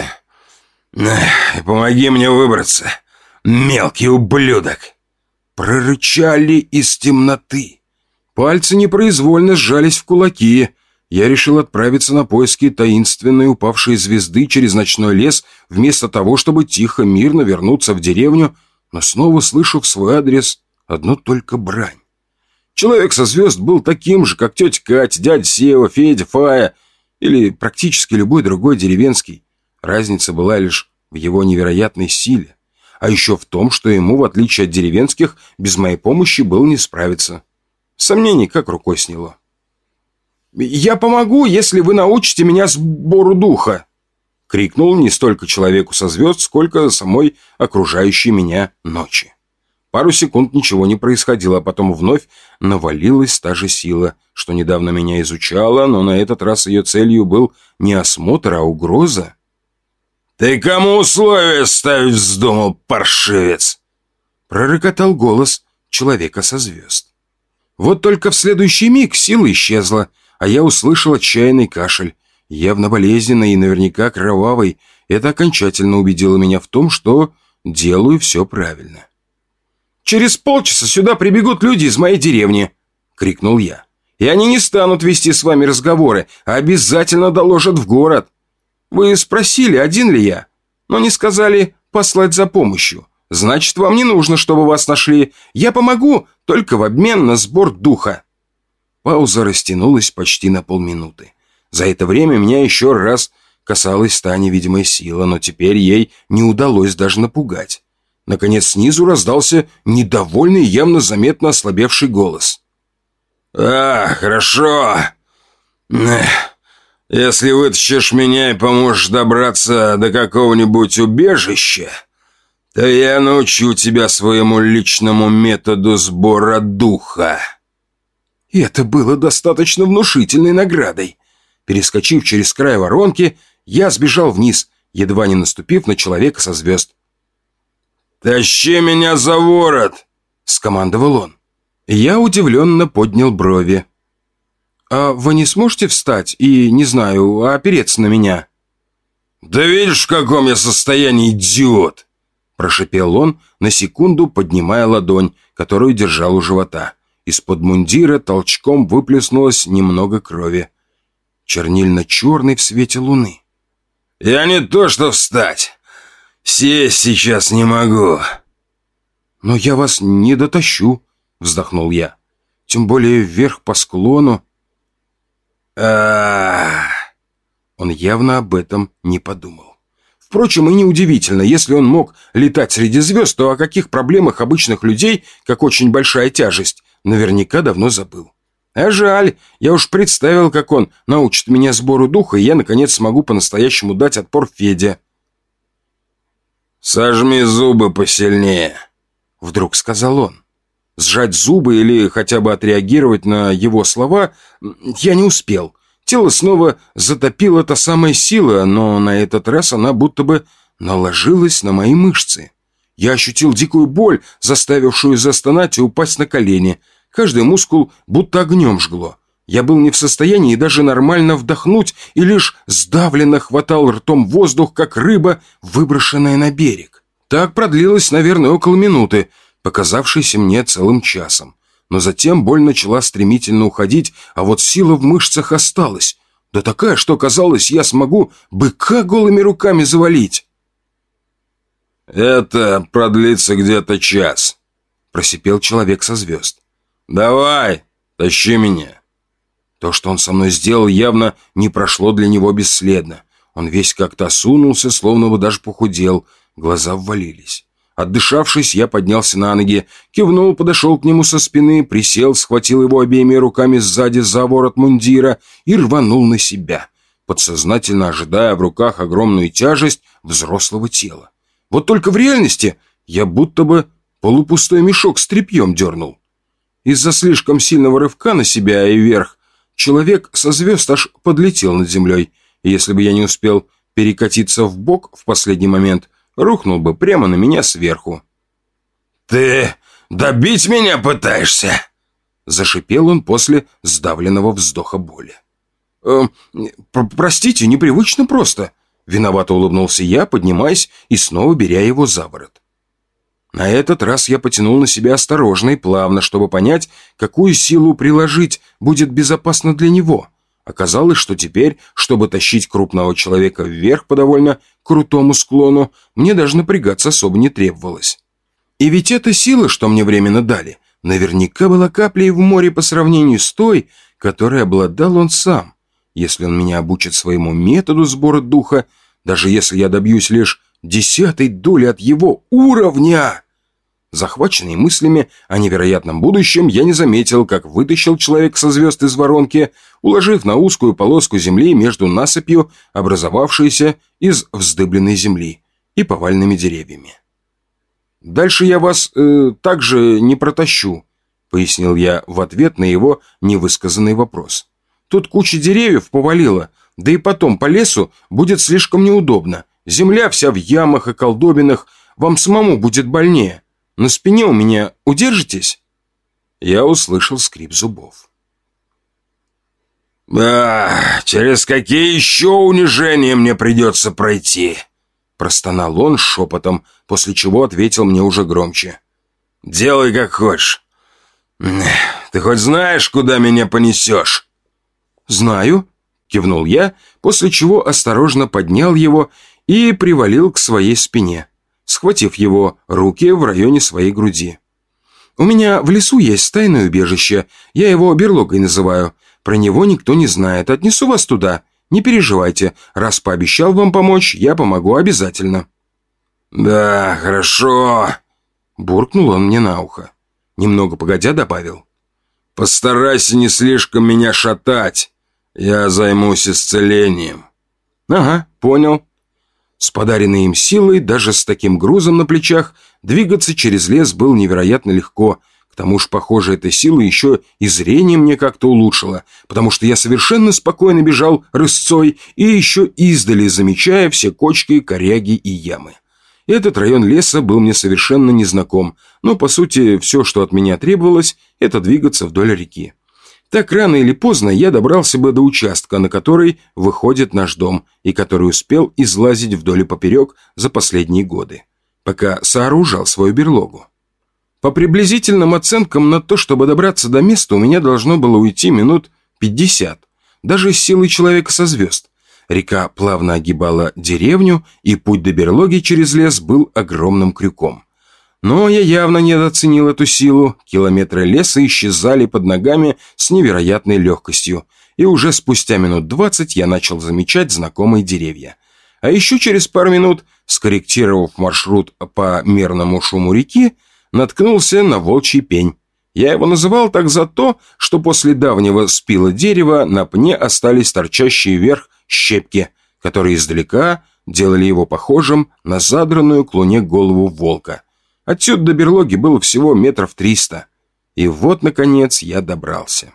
и помоги мне выбраться, мелкий ублюдок!» Прорычали из темноты. Пальцы непроизвольно сжались в кулаки. Я решил отправиться на поиски таинственной упавшей звезды через ночной лес, вместо того, чтобы тихо, мирно вернуться в деревню, но снова слышу в свой адрес одну только брань. Человек со звезд был таким же, как тетя Катя, дядя Сева, Федя, Фая или практически любой другой деревенский. Разница была лишь в его невероятной силе, а еще в том, что ему, в отличие от деревенских, без моей помощи было не справиться. Сомнений как рукой сняло. «Я помогу, если вы научите меня сбору духа!» — крикнул не столько человеку со звезд, сколько самой окружающей меня ночи. Пару секунд ничего не происходило, а потом вновь навалилась та же сила, что недавно меня изучала, но на этот раз ее целью был не осмотр, а угроза. «Ты кому условия ставить вздумал, паршивец?» — пророкотал голос человека со звезд. Вот только в следующий миг сила исчезла, а я услышал отчаянный кашель, явно болезненный и наверняка кровавый. Это окончательно убедило меня в том, что делаю все правильно. «Через полчаса сюда прибегут люди из моей деревни!» — крикнул я. «И они не станут вести с вами разговоры, а обязательно доложат в город. Вы спросили, один ли я, но не сказали послать за помощью. Значит, вам не нужно, чтобы вас нашли. Я помогу, только в обмен на сбор духа». Пауза растянулась почти на полминуты. За это время меня еще раз касалась та невидимая сила, но теперь ей не удалось даже напугать. Наконец снизу раздался недовольный, явно заметно ослабевший голос. Хорошо. Если вытащишь меня и поможешь добраться до какого-нибудь убежища, то я научу тебя своему личному методу сбора духа». И это было достаточно внушительной наградой. Перескочив через край воронки, я сбежал вниз, едва не наступив на человека со звезд. «Тащи меня за ворот!» — скомандовал он. Я удивленно поднял брови. «А вы не сможете встать и, не знаю, опереться на меня?» «Да видишь, в каком я состоянии, идиот!» — прошипел он, на секунду поднимая ладонь, которую держал у живота. Из-под мундира толчком выплеснулось немного крови. Чернильно-черный в свете луны. «Я не то что встать. Сесть сейчас не могу». «Но я вас не дотащу», — вздохнул я. «Тем более вверх по склону». Он явно об этом не подумал. Впрочем, и неудивительно, если он мог летать среди звезд, то о каких проблемах обычных людей, как очень большая тяжесть, наверняка давно забыл. А жаль, я уж представил, как он научит меня сбору духа, и я, наконец, смогу по-настоящему дать отпор Феде. «Сожми зубы посильнее», — вдруг сказал он. Сжать зубы или хотя бы отреагировать на его слова я не успел. Тело снова затопила та самая сила, но на этот раз она будто бы наложилась на мои мышцы. Я ощутил дикую боль, заставившую застонать и упасть на колени. Каждый мускул будто огнем жгло. Я был не в состоянии даже нормально вдохнуть и лишь сдавленно хватал ртом воздух, как рыба, выброшенная на берег. Так продлилось, наверное, около минуты, показавшейся мне целым часом. Но затем боль начала стремительно уходить, а вот сила в мышцах осталась. Да такая, что казалось, я смогу быка голыми руками завалить. «Это продлится где-то час», — просипел человек со звезд. «Давай, тащи меня». То, что он со мной сделал, явно не прошло для него бесследно. Он весь как-то осунулся, словно бы даже похудел, глаза ввалились. Отдышавшись, я поднялся на ноги, кивнул, подошел к нему со спины, присел, схватил его обеими руками сзади за ворот мундира и рванул на себя, подсознательно ожидая в руках огромную тяжесть взрослого тела. Вот только в реальности я будто бы полупустой мешок с тряпьем дернул. Из-за слишком сильного рывка на себя и вверх человек со звезд аж подлетел над землей, и если бы я не успел перекатиться в бок в последний момент, рухнул бы прямо на меня сверху. «Ты добить меня пытаешься?» Зашипел он после сдавленного вздоха боли. «Простите, непривычно просто». Виновато улыбнулся я, поднимаясь и снова беря его за ворот. На этот раз я потянул на себя осторожно и плавно, чтобы понять, какую силу приложить будет безопасно для него. Оказалось, что теперь, чтобы тащить крупного человека вверх по довольно крутому склону, мне даже напрягаться особо не требовалось. И ведь эта сила, что мне временно дали, наверняка была каплей в море по сравнению с той, которой обладал он сам. Если он меня обучит своему методу сбора духа, даже если я добьюсь лишь 10 доли от его уровня... Захваченный мыслями о невероятном будущем, я не заметил, как вытащил человек со звезд из воронки, уложив на узкую полоску земли между насыпью, образовавшейся из вздыбленной земли, и поваленными деревьями. «Дальше я вас также не протащу», — пояснил я в ответ на его невысказанный вопрос. «Тут куча деревьев повалила, да и потом по лесу будет слишком неудобно. Земля вся в ямах и колдобинах, вам самому будет больнее. На спине у меня удержитесь?» Я услышал скрип зубов. Через какие еще унижения мне придется пройти?» Простонал он шепотом, после чего ответил мне уже громче. «Делай как хочешь. Ты хоть знаешь, куда меня понесешь?» «Знаю», — кивнул я, после чего осторожно поднял его и привалил к своей спине, схватив его руки в районе своей груди. «У меня в лесу есть тайное убежище, я его берлогой называю. Про него никто не знает, отнесу вас туда. Не переживайте, раз пообещал вам помочь, я помогу обязательно». «Да, хорошо», — буркнул он мне на ухо. Немного погодя добавил. «Постарайся не слишком меня шатать, я займусь исцелением». «Ага, понял». С подаренной им силой, даже с таким грузом на плечах, двигаться через лес было невероятно легко. К тому же, похоже, эта сила еще и зрение мне как-то улучшила, потому что я совершенно спокойно бежал рысцой и еще издали замечая все кочки, коряги и ямы. Этот район леса был мне совершенно незнаком, но, по сути, все, что от меня требовалось, это двигаться вдоль реки. Так рано или поздно я добрался бы до участка, на который выходит наш дом, и который успел излазить вдоль и поперек за последние годы, пока сооружал свою берлогу. По приблизительным оценкам, на то, чтобы добраться до места, у меня должно было уйти минут 50, даже с силой человека со звезд. Река плавно огибала деревню, и путь до берлоги через лес был огромным крюком. Но я явно недооценил эту силу. Километры леса исчезали под ногами с невероятной легкостью, и уже спустя минут 20 я начал замечать знакомые деревья. А еще через пару минут, скорректировав маршрут по мерному шуму реки, наткнулся на волчий пень. Я его называл так за то, что после давнего спила дерева на пне остались торчащие вверх щепки, которые издалека делали его похожим на задранную к луне голову волка. Отсюда до берлоги было всего 300 метров. И вот, наконец, я добрался.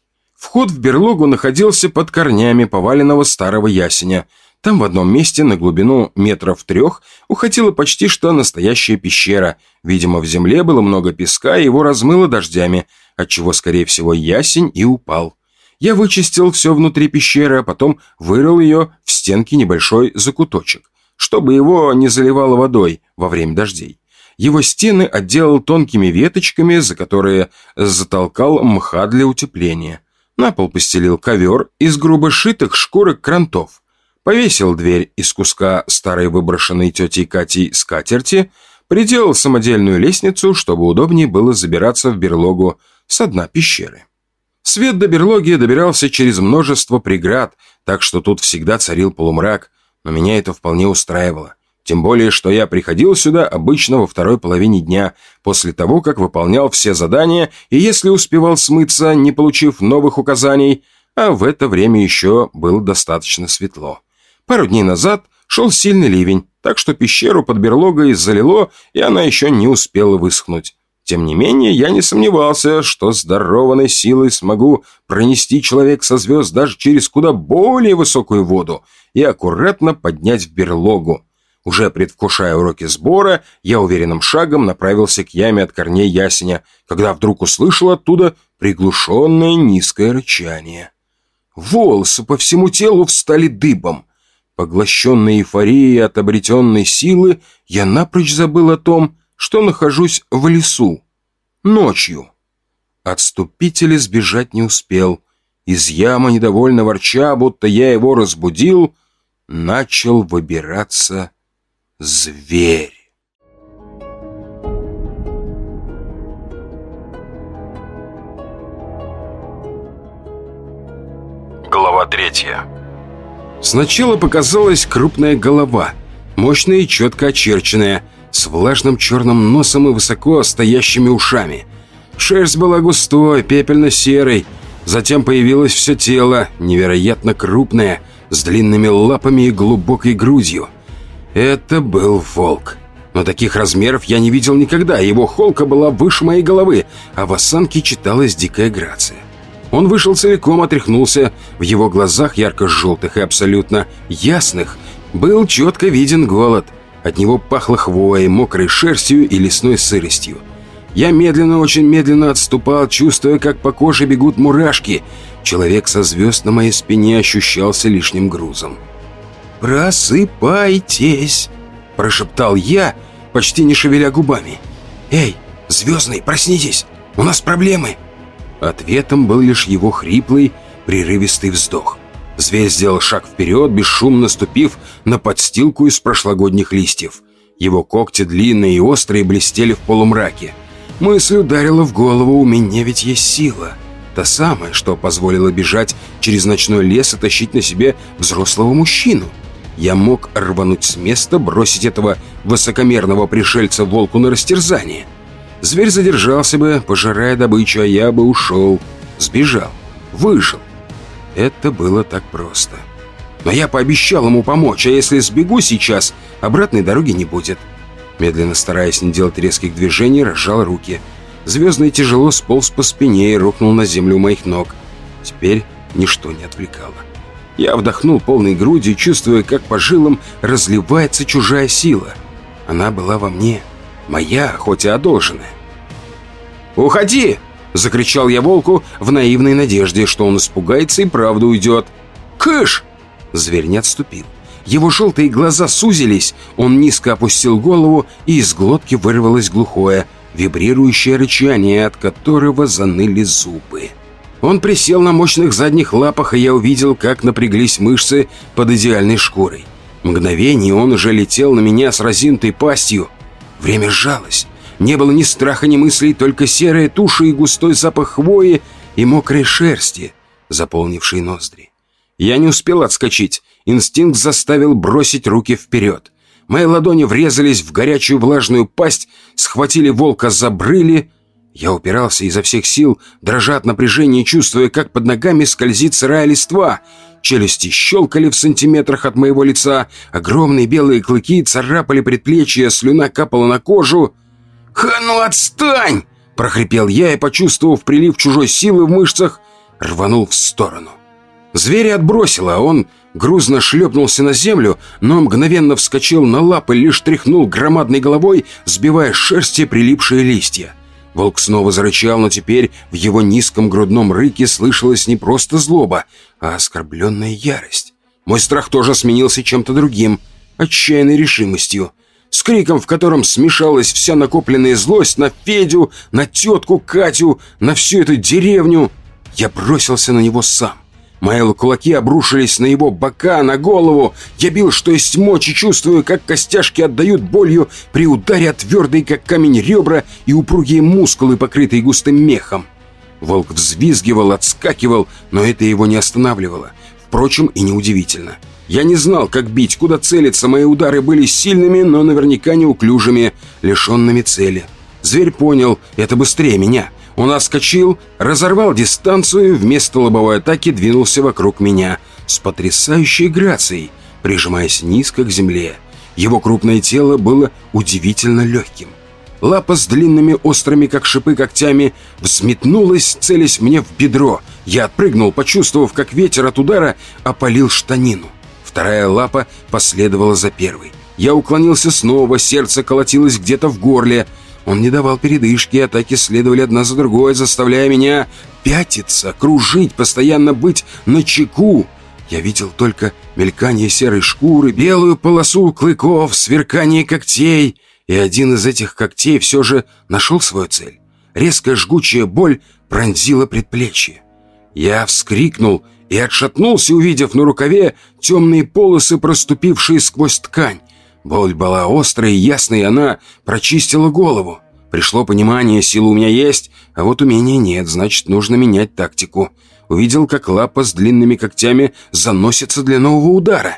Вход в берлогу находился под корнями поваленного старого ясеня. Там в одном месте на глубину 3 метров уходила почти что настоящая пещера. Видимо, в земле было много песка, и его размыло дождями, отчего, скорее всего, ясень и упал. Я вычистил все внутри пещеры, а потом вырыл ее в стенке небольшой закуточек, чтобы его не заливало водой во время дождей. Его стены отделал тонкими веточками, за которые затолкал мха для утепления. На пол постелил ковер из грубо сшитых шкурок крантов. Повесил дверь из куска старой выброшенной тетей Катей скатерти, приделал самодельную лестницу, чтобы удобнее было забираться в берлогу со дна пещеры. Свет до берлоги добирался через множество преград, так что тут всегда царил полумрак, но меня это вполне устраивало. Тем более, что я приходил сюда обычно во второй половине дня, после того, как выполнял все задания, и если успевал смыться, не получив новых указаний, а в это время еще было достаточно светло. Пару дней назад шел сильный ливень, так что пещеру под берлогой залило, и она еще не успела высохнуть. Тем не менее, я не сомневался, что с дарованной силой смогу пронести человек со звезд даже через куда более высокую воду и аккуратно поднять в берлогу. Уже предвкушая уроки сбора, я уверенным шагом направился к яме от корней ясеня, когда вдруг услышал оттуда приглушенное низкое рычание. Волосы по всему телу встали дыбом. Поглощенной эйфорией от обретенной силы, я напрочь забыл о том, что нахожусь в лесу. Ночью. Отступить или сбежать не успел. Из ямы, недовольно ворча, будто я его разбудил, начал выбираться зверь. Глава 3. Сначала показалась крупная голова, мощная и четко очерченная. с влажным черным носом и высоко стоящими ушами. Шерсть была густой, пепельно-серой. Затем появилось все тело, невероятно крупное, с длинными лапами и глубокой грудью. Это был волк. Но таких размеров я не видел никогда. Его холка была выше моей головы, а в осанке читалась дикая грация. Он вышел целиком, отряхнулся. В его глазах, ярко-желтых и абсолютно ясных, был четко виден голод. От него пахло хвоей, мокрой шерстью и лесной сыростью. Я медленно, очень медленно отступал, чувствуя, как по коже бегут мурашки. Человек со звезд на моей спине ощущался лишним грузом. «Просыпайтесь!» – прошептал я, почти не шевеля губами. «Эй, Звездный, проснитесь! У нас проблемы!» Ответом был лишь его хриплый, прерывистый вздох. Зверь сделал шаг вперед, бесшумно ступив на подстилку из прошлогодних листьев. Его когти длинные и острые блестели в полумраке. Мысль ударила в голову: у меня ведь есть сила. Та самая, что позволила бежать через ночной лес и тащить на себе взрослого мужчину. Я мог рвануть с места, бросить этого высокомерного пришельца волку на растерзание. Зверь задержался бы, пожирая добычу, а я бы ушел, сбежал, выжил. Это было так просто. Но я пообещал ему помочь, а если сбегу сейчас, обратной дороги не будет. Медленно, стараясь не делать резких движений, разжал руки. Звездный тяжело сполз по спине и рухнул на землю у моих ног. Теперь ничто не отвлекало. Я вдохнул полной грудью, чувствуя, как по жилам разливается чужая сила. Она была во мне, моя, хоть и одолженная. «Уходи!» — закричал я волку в наивной надежде, что он испугается и правда уйдет. «Кыш!» Зверь не отступил. Его желтые глаза сузились, он низко опустил голову, и из глотки вырвалось глухое, вибрирующее рычание, от которого заныли зубы. Он присел на мощных задних лапах, и я увидел, как напряглись мышцы под идеальной шкурой. Мгновение он уже летел на меня с разинутой пастью. Время сжалось. Не было ни страха, ни мыслей, только серая туша и густой запах хвои и мокрой шерсти, заполнившей ноздри. Я не успел отскочить. Инстинкт заставил бросить руки вперед. Мои ладони врезались в горячую влажную пасть, схватили волка за брыли. Я упирался изо всех сил, дрожа от напряжения, чувствуя, как под ногами скользит сырая листва. Челюсти щелкали в сантиметрах от моего лица, огромные белые клыки царапали предплечья, слюна капала на кожу. «Ха, ну отстань!» – прохрипел я и, почувствовав прилив чужой силы в мышцах, рванул в сторону. Зверя отбросило, а он грузно шлепнулся на землю, но мгновенно вскочил на лапы, лишь тряхнул громадной головой, сбивая с шерсти прилипшие листья. Волк снова зарычал, но теперь в его низком грудном рыке слышалась не просто злоба, а оскорбленная ярость. Мой страх тоже сменился чем-то другим, отчаянной решимостью. С криком, в котором смешалась вся накопленная злость на Федю, на тетку Катю, на всю эту деревню, я бросился на него сам. Мои кулаки обрушились на его бока, на голову. Я бил, что есть мочи, чувствуя, как костяшки отдают болью при ударе, от твердые, как камень, ребра и упругие мускулы, покрытые густым мехом. Волк взвизгивал, отскакивал, но это его не останавливало. Впрочем, и неудивительно. Я не знал, как бить, куда целиться. Мои удары были сильными, но наверняка неуклюжими, лишенными цели. Зверь понял, это быстрее меня. Он отскочил, разорвал дистанцию, вместо лобовой атаки двинулся вокруг меня с потрясающей грацией, прижимаясь низко к земле. Его крупное тело было удивительно легким. Лапа с длинными острыми, как шипы, когтями взметнулась, целясь мне в бедро. Я отпрыгнул, почувствовав, как ветер от удара опалил штанину. Вторая лапа последовала за первой. Я уклонился снова, сердце колотилось где-то в горле. Он не давал передышки, атаки следовали одна за другой, заставляя меня пятиться, кружить, постоянно быть начеку. Я видел только мелькание серой шкуры, белую полосу клыков, сверкание когтей. И один из этих когтей все же нашел свою цель. Резкая жгучая боль пронзила предплечье. Я вскрикнул и отшатнулся, увидев на рукаве темные полосы, проступившие сквозь ткань. Боль была острой и ясной, и она прочистила голову. Пришло понимание, сила у меня есть, а вот умения нет, значит, нужно менять тактику. Увидел, как лапа с длинными когтями заносится для нового удара.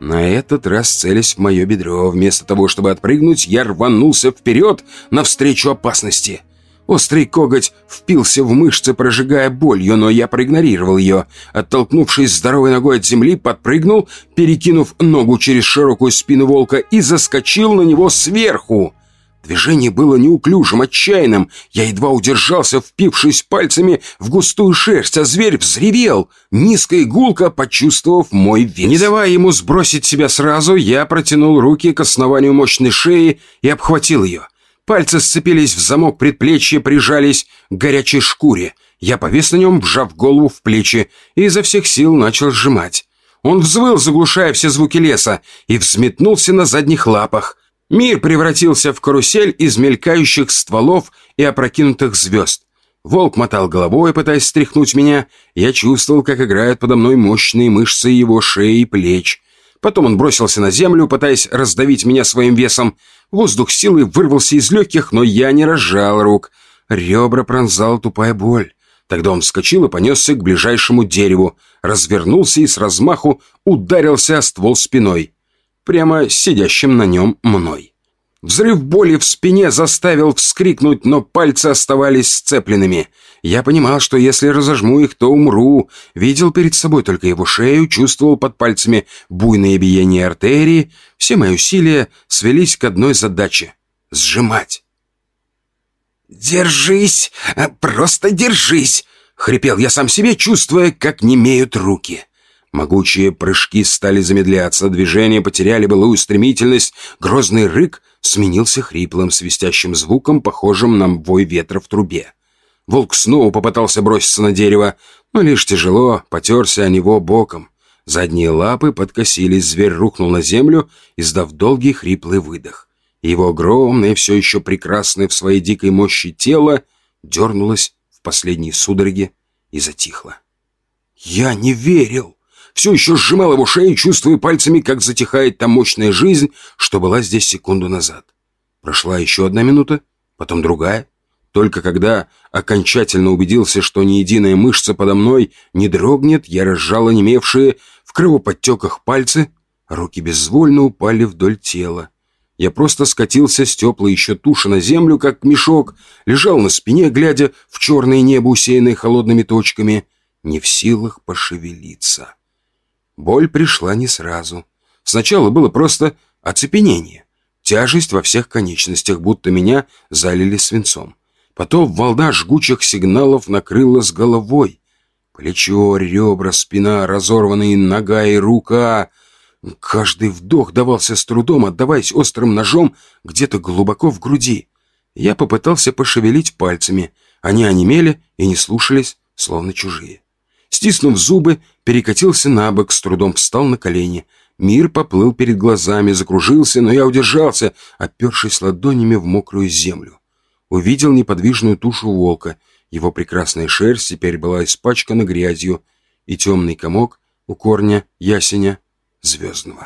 На этот раз, целясь в мое бедро, вместо того, чтобы отпрыгнуть, я рванулся вперед навстречу опасности. Острый коготь впился в мышцы, прожигая болью, но я проигнорировал ее. Оттолкнувшись здоровой ногой от земли, подпрыгнул, перекинув ногу через широкую спину волка и заскочил на него сверху. Движение было неуклюжим, отчаянным. Я едва удержался, впившись пальцами в густую шерсть, а зверь взревел, низко и гулко почувствовав мой вес. Не давая ему сбросить себя сразу, я протянул руки к основанию мощной шеи и обхватил ее. Пальцы сцепились в замок предплечья, прижались к горячей шкуре. Я повис на нем, вжав голову в плечи, и изо всех сил начал сжимать. Он взвыл, заглушая все звуки леса, и взметнулся на задних лапах. Мир превратился в карусель из мелькающих стволов и опрокинутых звезд. Волк мотал головой, пытаясь стряхнуть меня. Я чувствовал, как играют подо мной мощные мышцы его шеи и плеч. Потом он бросился на землю, пытаясь раздавить меня своим весом. Воздух силой вырвался из легких, но я не разжал рук. Ребра пронзала тупая боль. Тогда он вскочил и понесся к ближайшему дереву, развернулся и с размаху ударился о ствол спиной, прямо сидящим на нем мной. Взрыв боли в спине заставил вскрикнуть, но пальцы оставались сцепленными. Я понимал, что если разожму их, то умру. Видел перед собой только его шею, чувствовал под пальцами буйное биение артерии. Все мои усилия свелись к одной задаче — сжимать. «Держись! Просто держись!» — хрипел я сам себе, чувствуя, как немеют руки. Могучие прыжки стали замедляться, движения потеряли былую стремительность, грозный рык сменился хриплым свистящим звуком, похожим на вой ветра в трубе. Волк снова попытался броситься на дерево, но лишь тяжело потерся о него боком. Задние лапы подкосились, зверь рухнул на землю, издав долгий хриплый выдох. Его огромное, все еще прекрасное в своей дикой мощи тело дернулось в последней судороге и затихло. Я не верил. Все еще сжимал его шею, чувствуя пальцами, как затихает та мощная жизнь, что была здесь секунду назад. Прошла еще одна минута, потом другая. Только когда окончательно убедился, что ни единая мышца подо мной не дрогнет, я разжал онемевшие в кровоподтеках пальцы, руки безвольно упали вдоль тела. Я просто скатился с теплой еще туши на землю, как мешок, лежал на спине, глядя в черное небо, усеянное холодными точками, не в силах пошевелиться. Боль пришла не сразу. Сначала было просто оцепенение, тяжесть во всех конечностях, будто меня залили свинцом. Потом волна жгучих сигналов накрыла с головой. Плечо, ребра, спина, разорванные нога и рука. Каждый вдох давался с трудом, отдаваясь острым ножом где-то глубоко в груди. Я попытался пошевелить пальцами. Они онемели и не слушались, словно чужие. Стиснув зубы, перекатился на бок, с трудом встал на колени. Мир поплыл перед глазами, закружился, но я удержался, опершись ладонями в мокрую землю. Увидел неподвижную тушу волка. Его прекрасная шерсть теперь была испачкана грязью, и темный комок у корня ясеня звездного.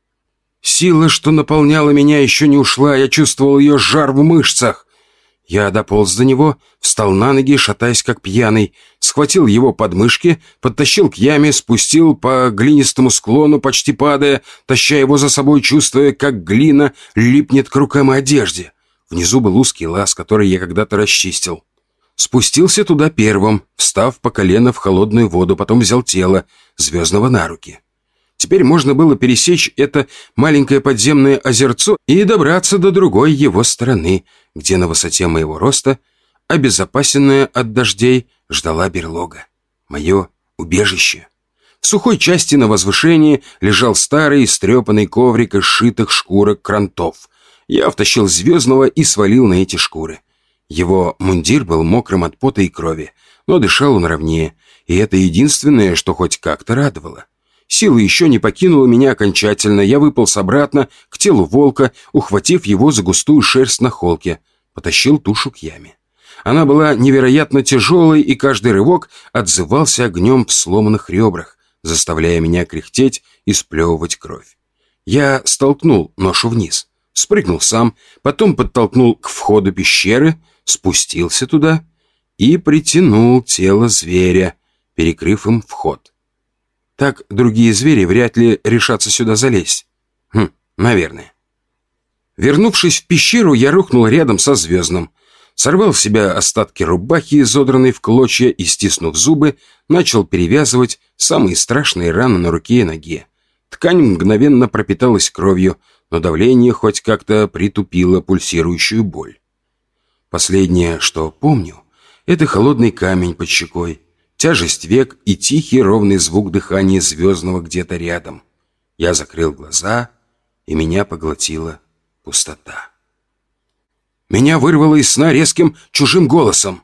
Сила, что наполняла меня, еще не ушла. Я чувствовал ее жар в мышцах. Я дополз до него, встал на ноги, шатаясь как пьяный, схватил его подмышки, подтащил к яме, спустил по глинистому склону, почти падая, таща его за собой, чувствуя, как глина липнет к рукам и одежде. Внизу был узкий лаз, который я когда-то расчистил. Спустился туда первым, встав по колено в холодную воду, потом взял тело Звездного на руки. Теперь можно было пересечь это маленькое подземное озерцо и добраться до другой его стороны, где на высоте моего роста, обезопасенная от дождей, ждала берлога. Мое убежище. В сухой части на возвышении лежал старый истрепанный коврик из сшитых шкурок крантов. Я втащил Звездного и свалил на эти шкуры. Его мундир был мокрым от пота и крови, но дышал он ровнее, и это единственное, что хоть как-то радовало. Сила еще не покинула меня окончательно. Я выполз обратно к телу волка, ухватив его за густую шерсть на холке. Потащил тушу к яме. Она была невероятно тяжелой, и каждый рывок отзывался огнем в сломанных ребрах, заставляя меня кряхтеть и сплевывать кровь. Я столкнул ношу вниз, спрыгнул сам, потом подтолкнул к входу пещеры, спустился туда и притянул тело зверя, перекрыв им вход. Так другие звери вряд ли решатся сюда залезть. Наверное. Вернувшись в пещеру, я рухнул рядом со Звездным. Сорвал с себя остатки рубахи, изодранной в клочья, и, стиснув зубы, начал перевязывать самые страшные раны на руке и ноге. Ткань мгновенно пропиталась кровью, но давление хоть как-то притупило пульсирующую боль. Последнее, что помню, это холодный камень под щекой, тяжесть век и тихий ровный звук дыхания Звездного где-то рядом. Я закрыл глаза, и меня поглотила пустота. Меня вырвало из сна резким чужим голосом.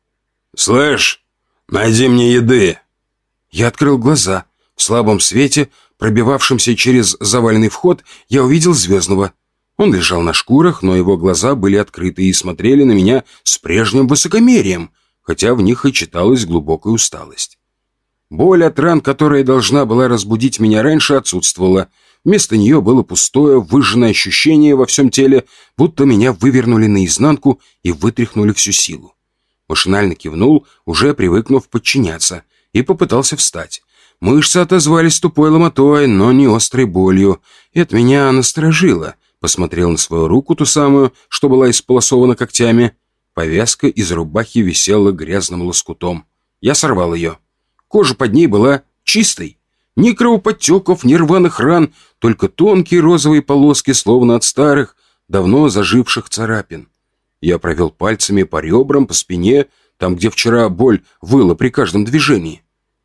«Слышь, найди мне еды!» Я открыл глаза. В слабом свете, пробивавшемся через заваленный вход, я увидел Звездного. Он лежал на шкурах, но его глаза были открыты и смотрели на меня с прежним высокомерием, хотя в них и читалась глубокая усталость. Боль от ран, которая должна была разбудить меня раньше, отсутствовала. Вместо нее было пустое, выжженное ощущение во всем теле, будто меня вывернули наизнанку и вытряхнули всю силу. Машинально кивнул, уже привыкнув подчиняться, и попытался встать. Мышцы отозвались тупой ломотой, но не острой болью. Это меня насторожило. Посмотрел на свою руку, ту самую, что была исполосована когтями. Повязка из рубахи висела грязным лоскутом. Я сорвал ее. Кожа под ней была чистой. Ни кровоподтеков, ни рваных ран, только тонкие розовые полоски, словно от старых, давно заживших царапин. Я провел пальцами по ребрам, по спине, там, где вчера боль выла при каждом движении.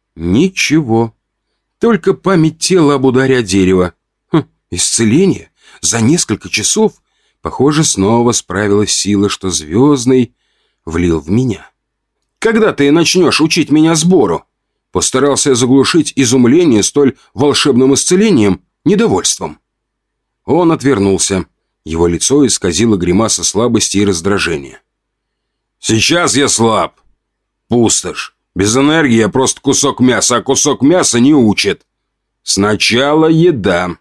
Ничего. Только память тела об ударе о дерево. Исцеление? За несколько часов? Похоже, снова справилась сила, что Звездный влил в меня. «Когда ты начнешь учить меня сбору?» Постарался заглушить изумление столь волшебным исцелением недовольством. Он отвернулся. Его лицо исказило гримаса слабости и раздражения. «Сейчас я слаб. Пустошь. Без энергии я просто кусок мяса, а кусок мяса не учит. Сначала еда».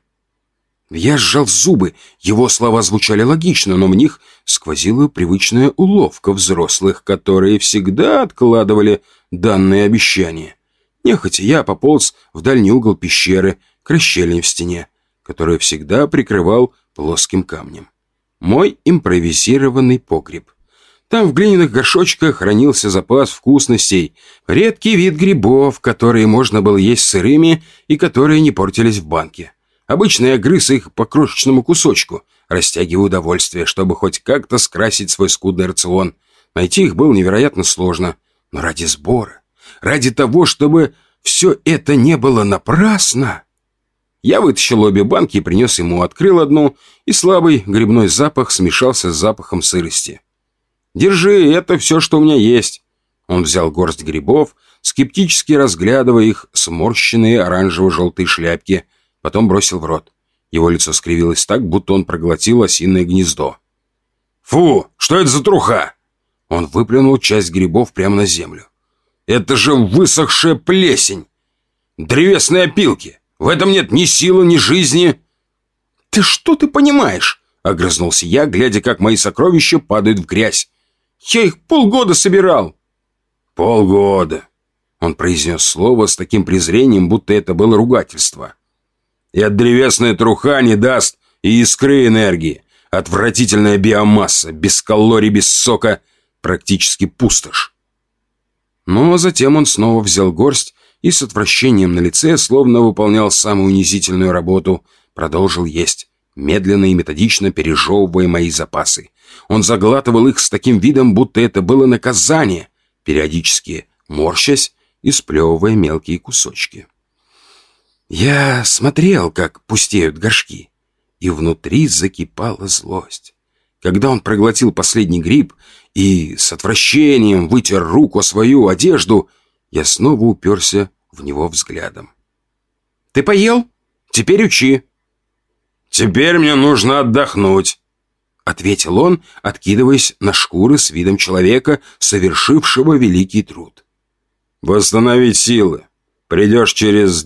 Я сжал зубы. Его слова звучали логично, но в них сквозила привычная уловка взрослых, которые всегда откладывали данные обещания. Нехотя я пополз в дальний угол пещеры, к расщелине в стене, которую всегда прикрывал плоским камнем. Мой импровизированный погреб. Там в глиняных горшочках хранился запас вкусностей, редкий вид грибов, которые можно было есть сырыми и которые не портились в банке. Обычно я грыз их по крошечному кусочку, растягивая удовольствие, чтобы хоть как-то скрасить свой скудный рацион. Найти их было невероятно сложно, но ради сбора, ради того, чтобы все это не было напрасно. Я вытащил обе банки и принес ему, открыл одну, и слабый грибной запах смешался с запахом сырости. «Держи, это все, что у меня есть». Он взял горсть грибов, скептически разглядывая их сморщенные оранжево-желтые шляпки, потом бросил в рот. Его лицо скривилось так, будто он проглотил осиное гнездо. «Фу, что это за труха?» Он выплюнул часть грибов прямо на землю. «Это же высохшая плесень! Древесные опилки! В этом нет ни силы, ни жизни!» «Ты что ты понимаешь?» — огрызнулся я, глядя, как мои сокровища падают в грязь. «Я их полгода собирал!» «Полгода!» — он произнес слово с таким презрением, будто это было ругательство. «И от древесная труха не даст и искры энергии. Отвратительная биомасса, без калорий, без сока, практически пустошь». Но затем он снова взял горсть и с отвращением на лице, словно выполнял самую унизительную работу, продолжил есть, медленно и методично пережевывая мои запасы. Он заглатывал их с таким видом, будто это было наказание, периодически морщась и сплевывая мелкие кусочки. Я смотрел, как пустеют горшки, и внутри закипала злость. Когда он проглотил последний гриб и с отвращением вытер руку о свою одежду, я снова уперся в него взглядом. «Ты поел? Теперь учи». «Теперь мне нужно отдохнуть», — ответил он, откидываясь на шкуры с видом человека, совершившего великий труд. «Восстановить силы. Придешь через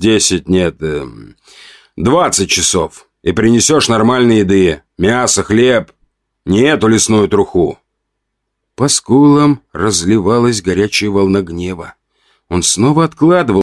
20 часов и принесешь нормальной еды, мясо, хлеб, не эту лесную труху». По скулам разливалась горячая волна гнева. Он снова откладывал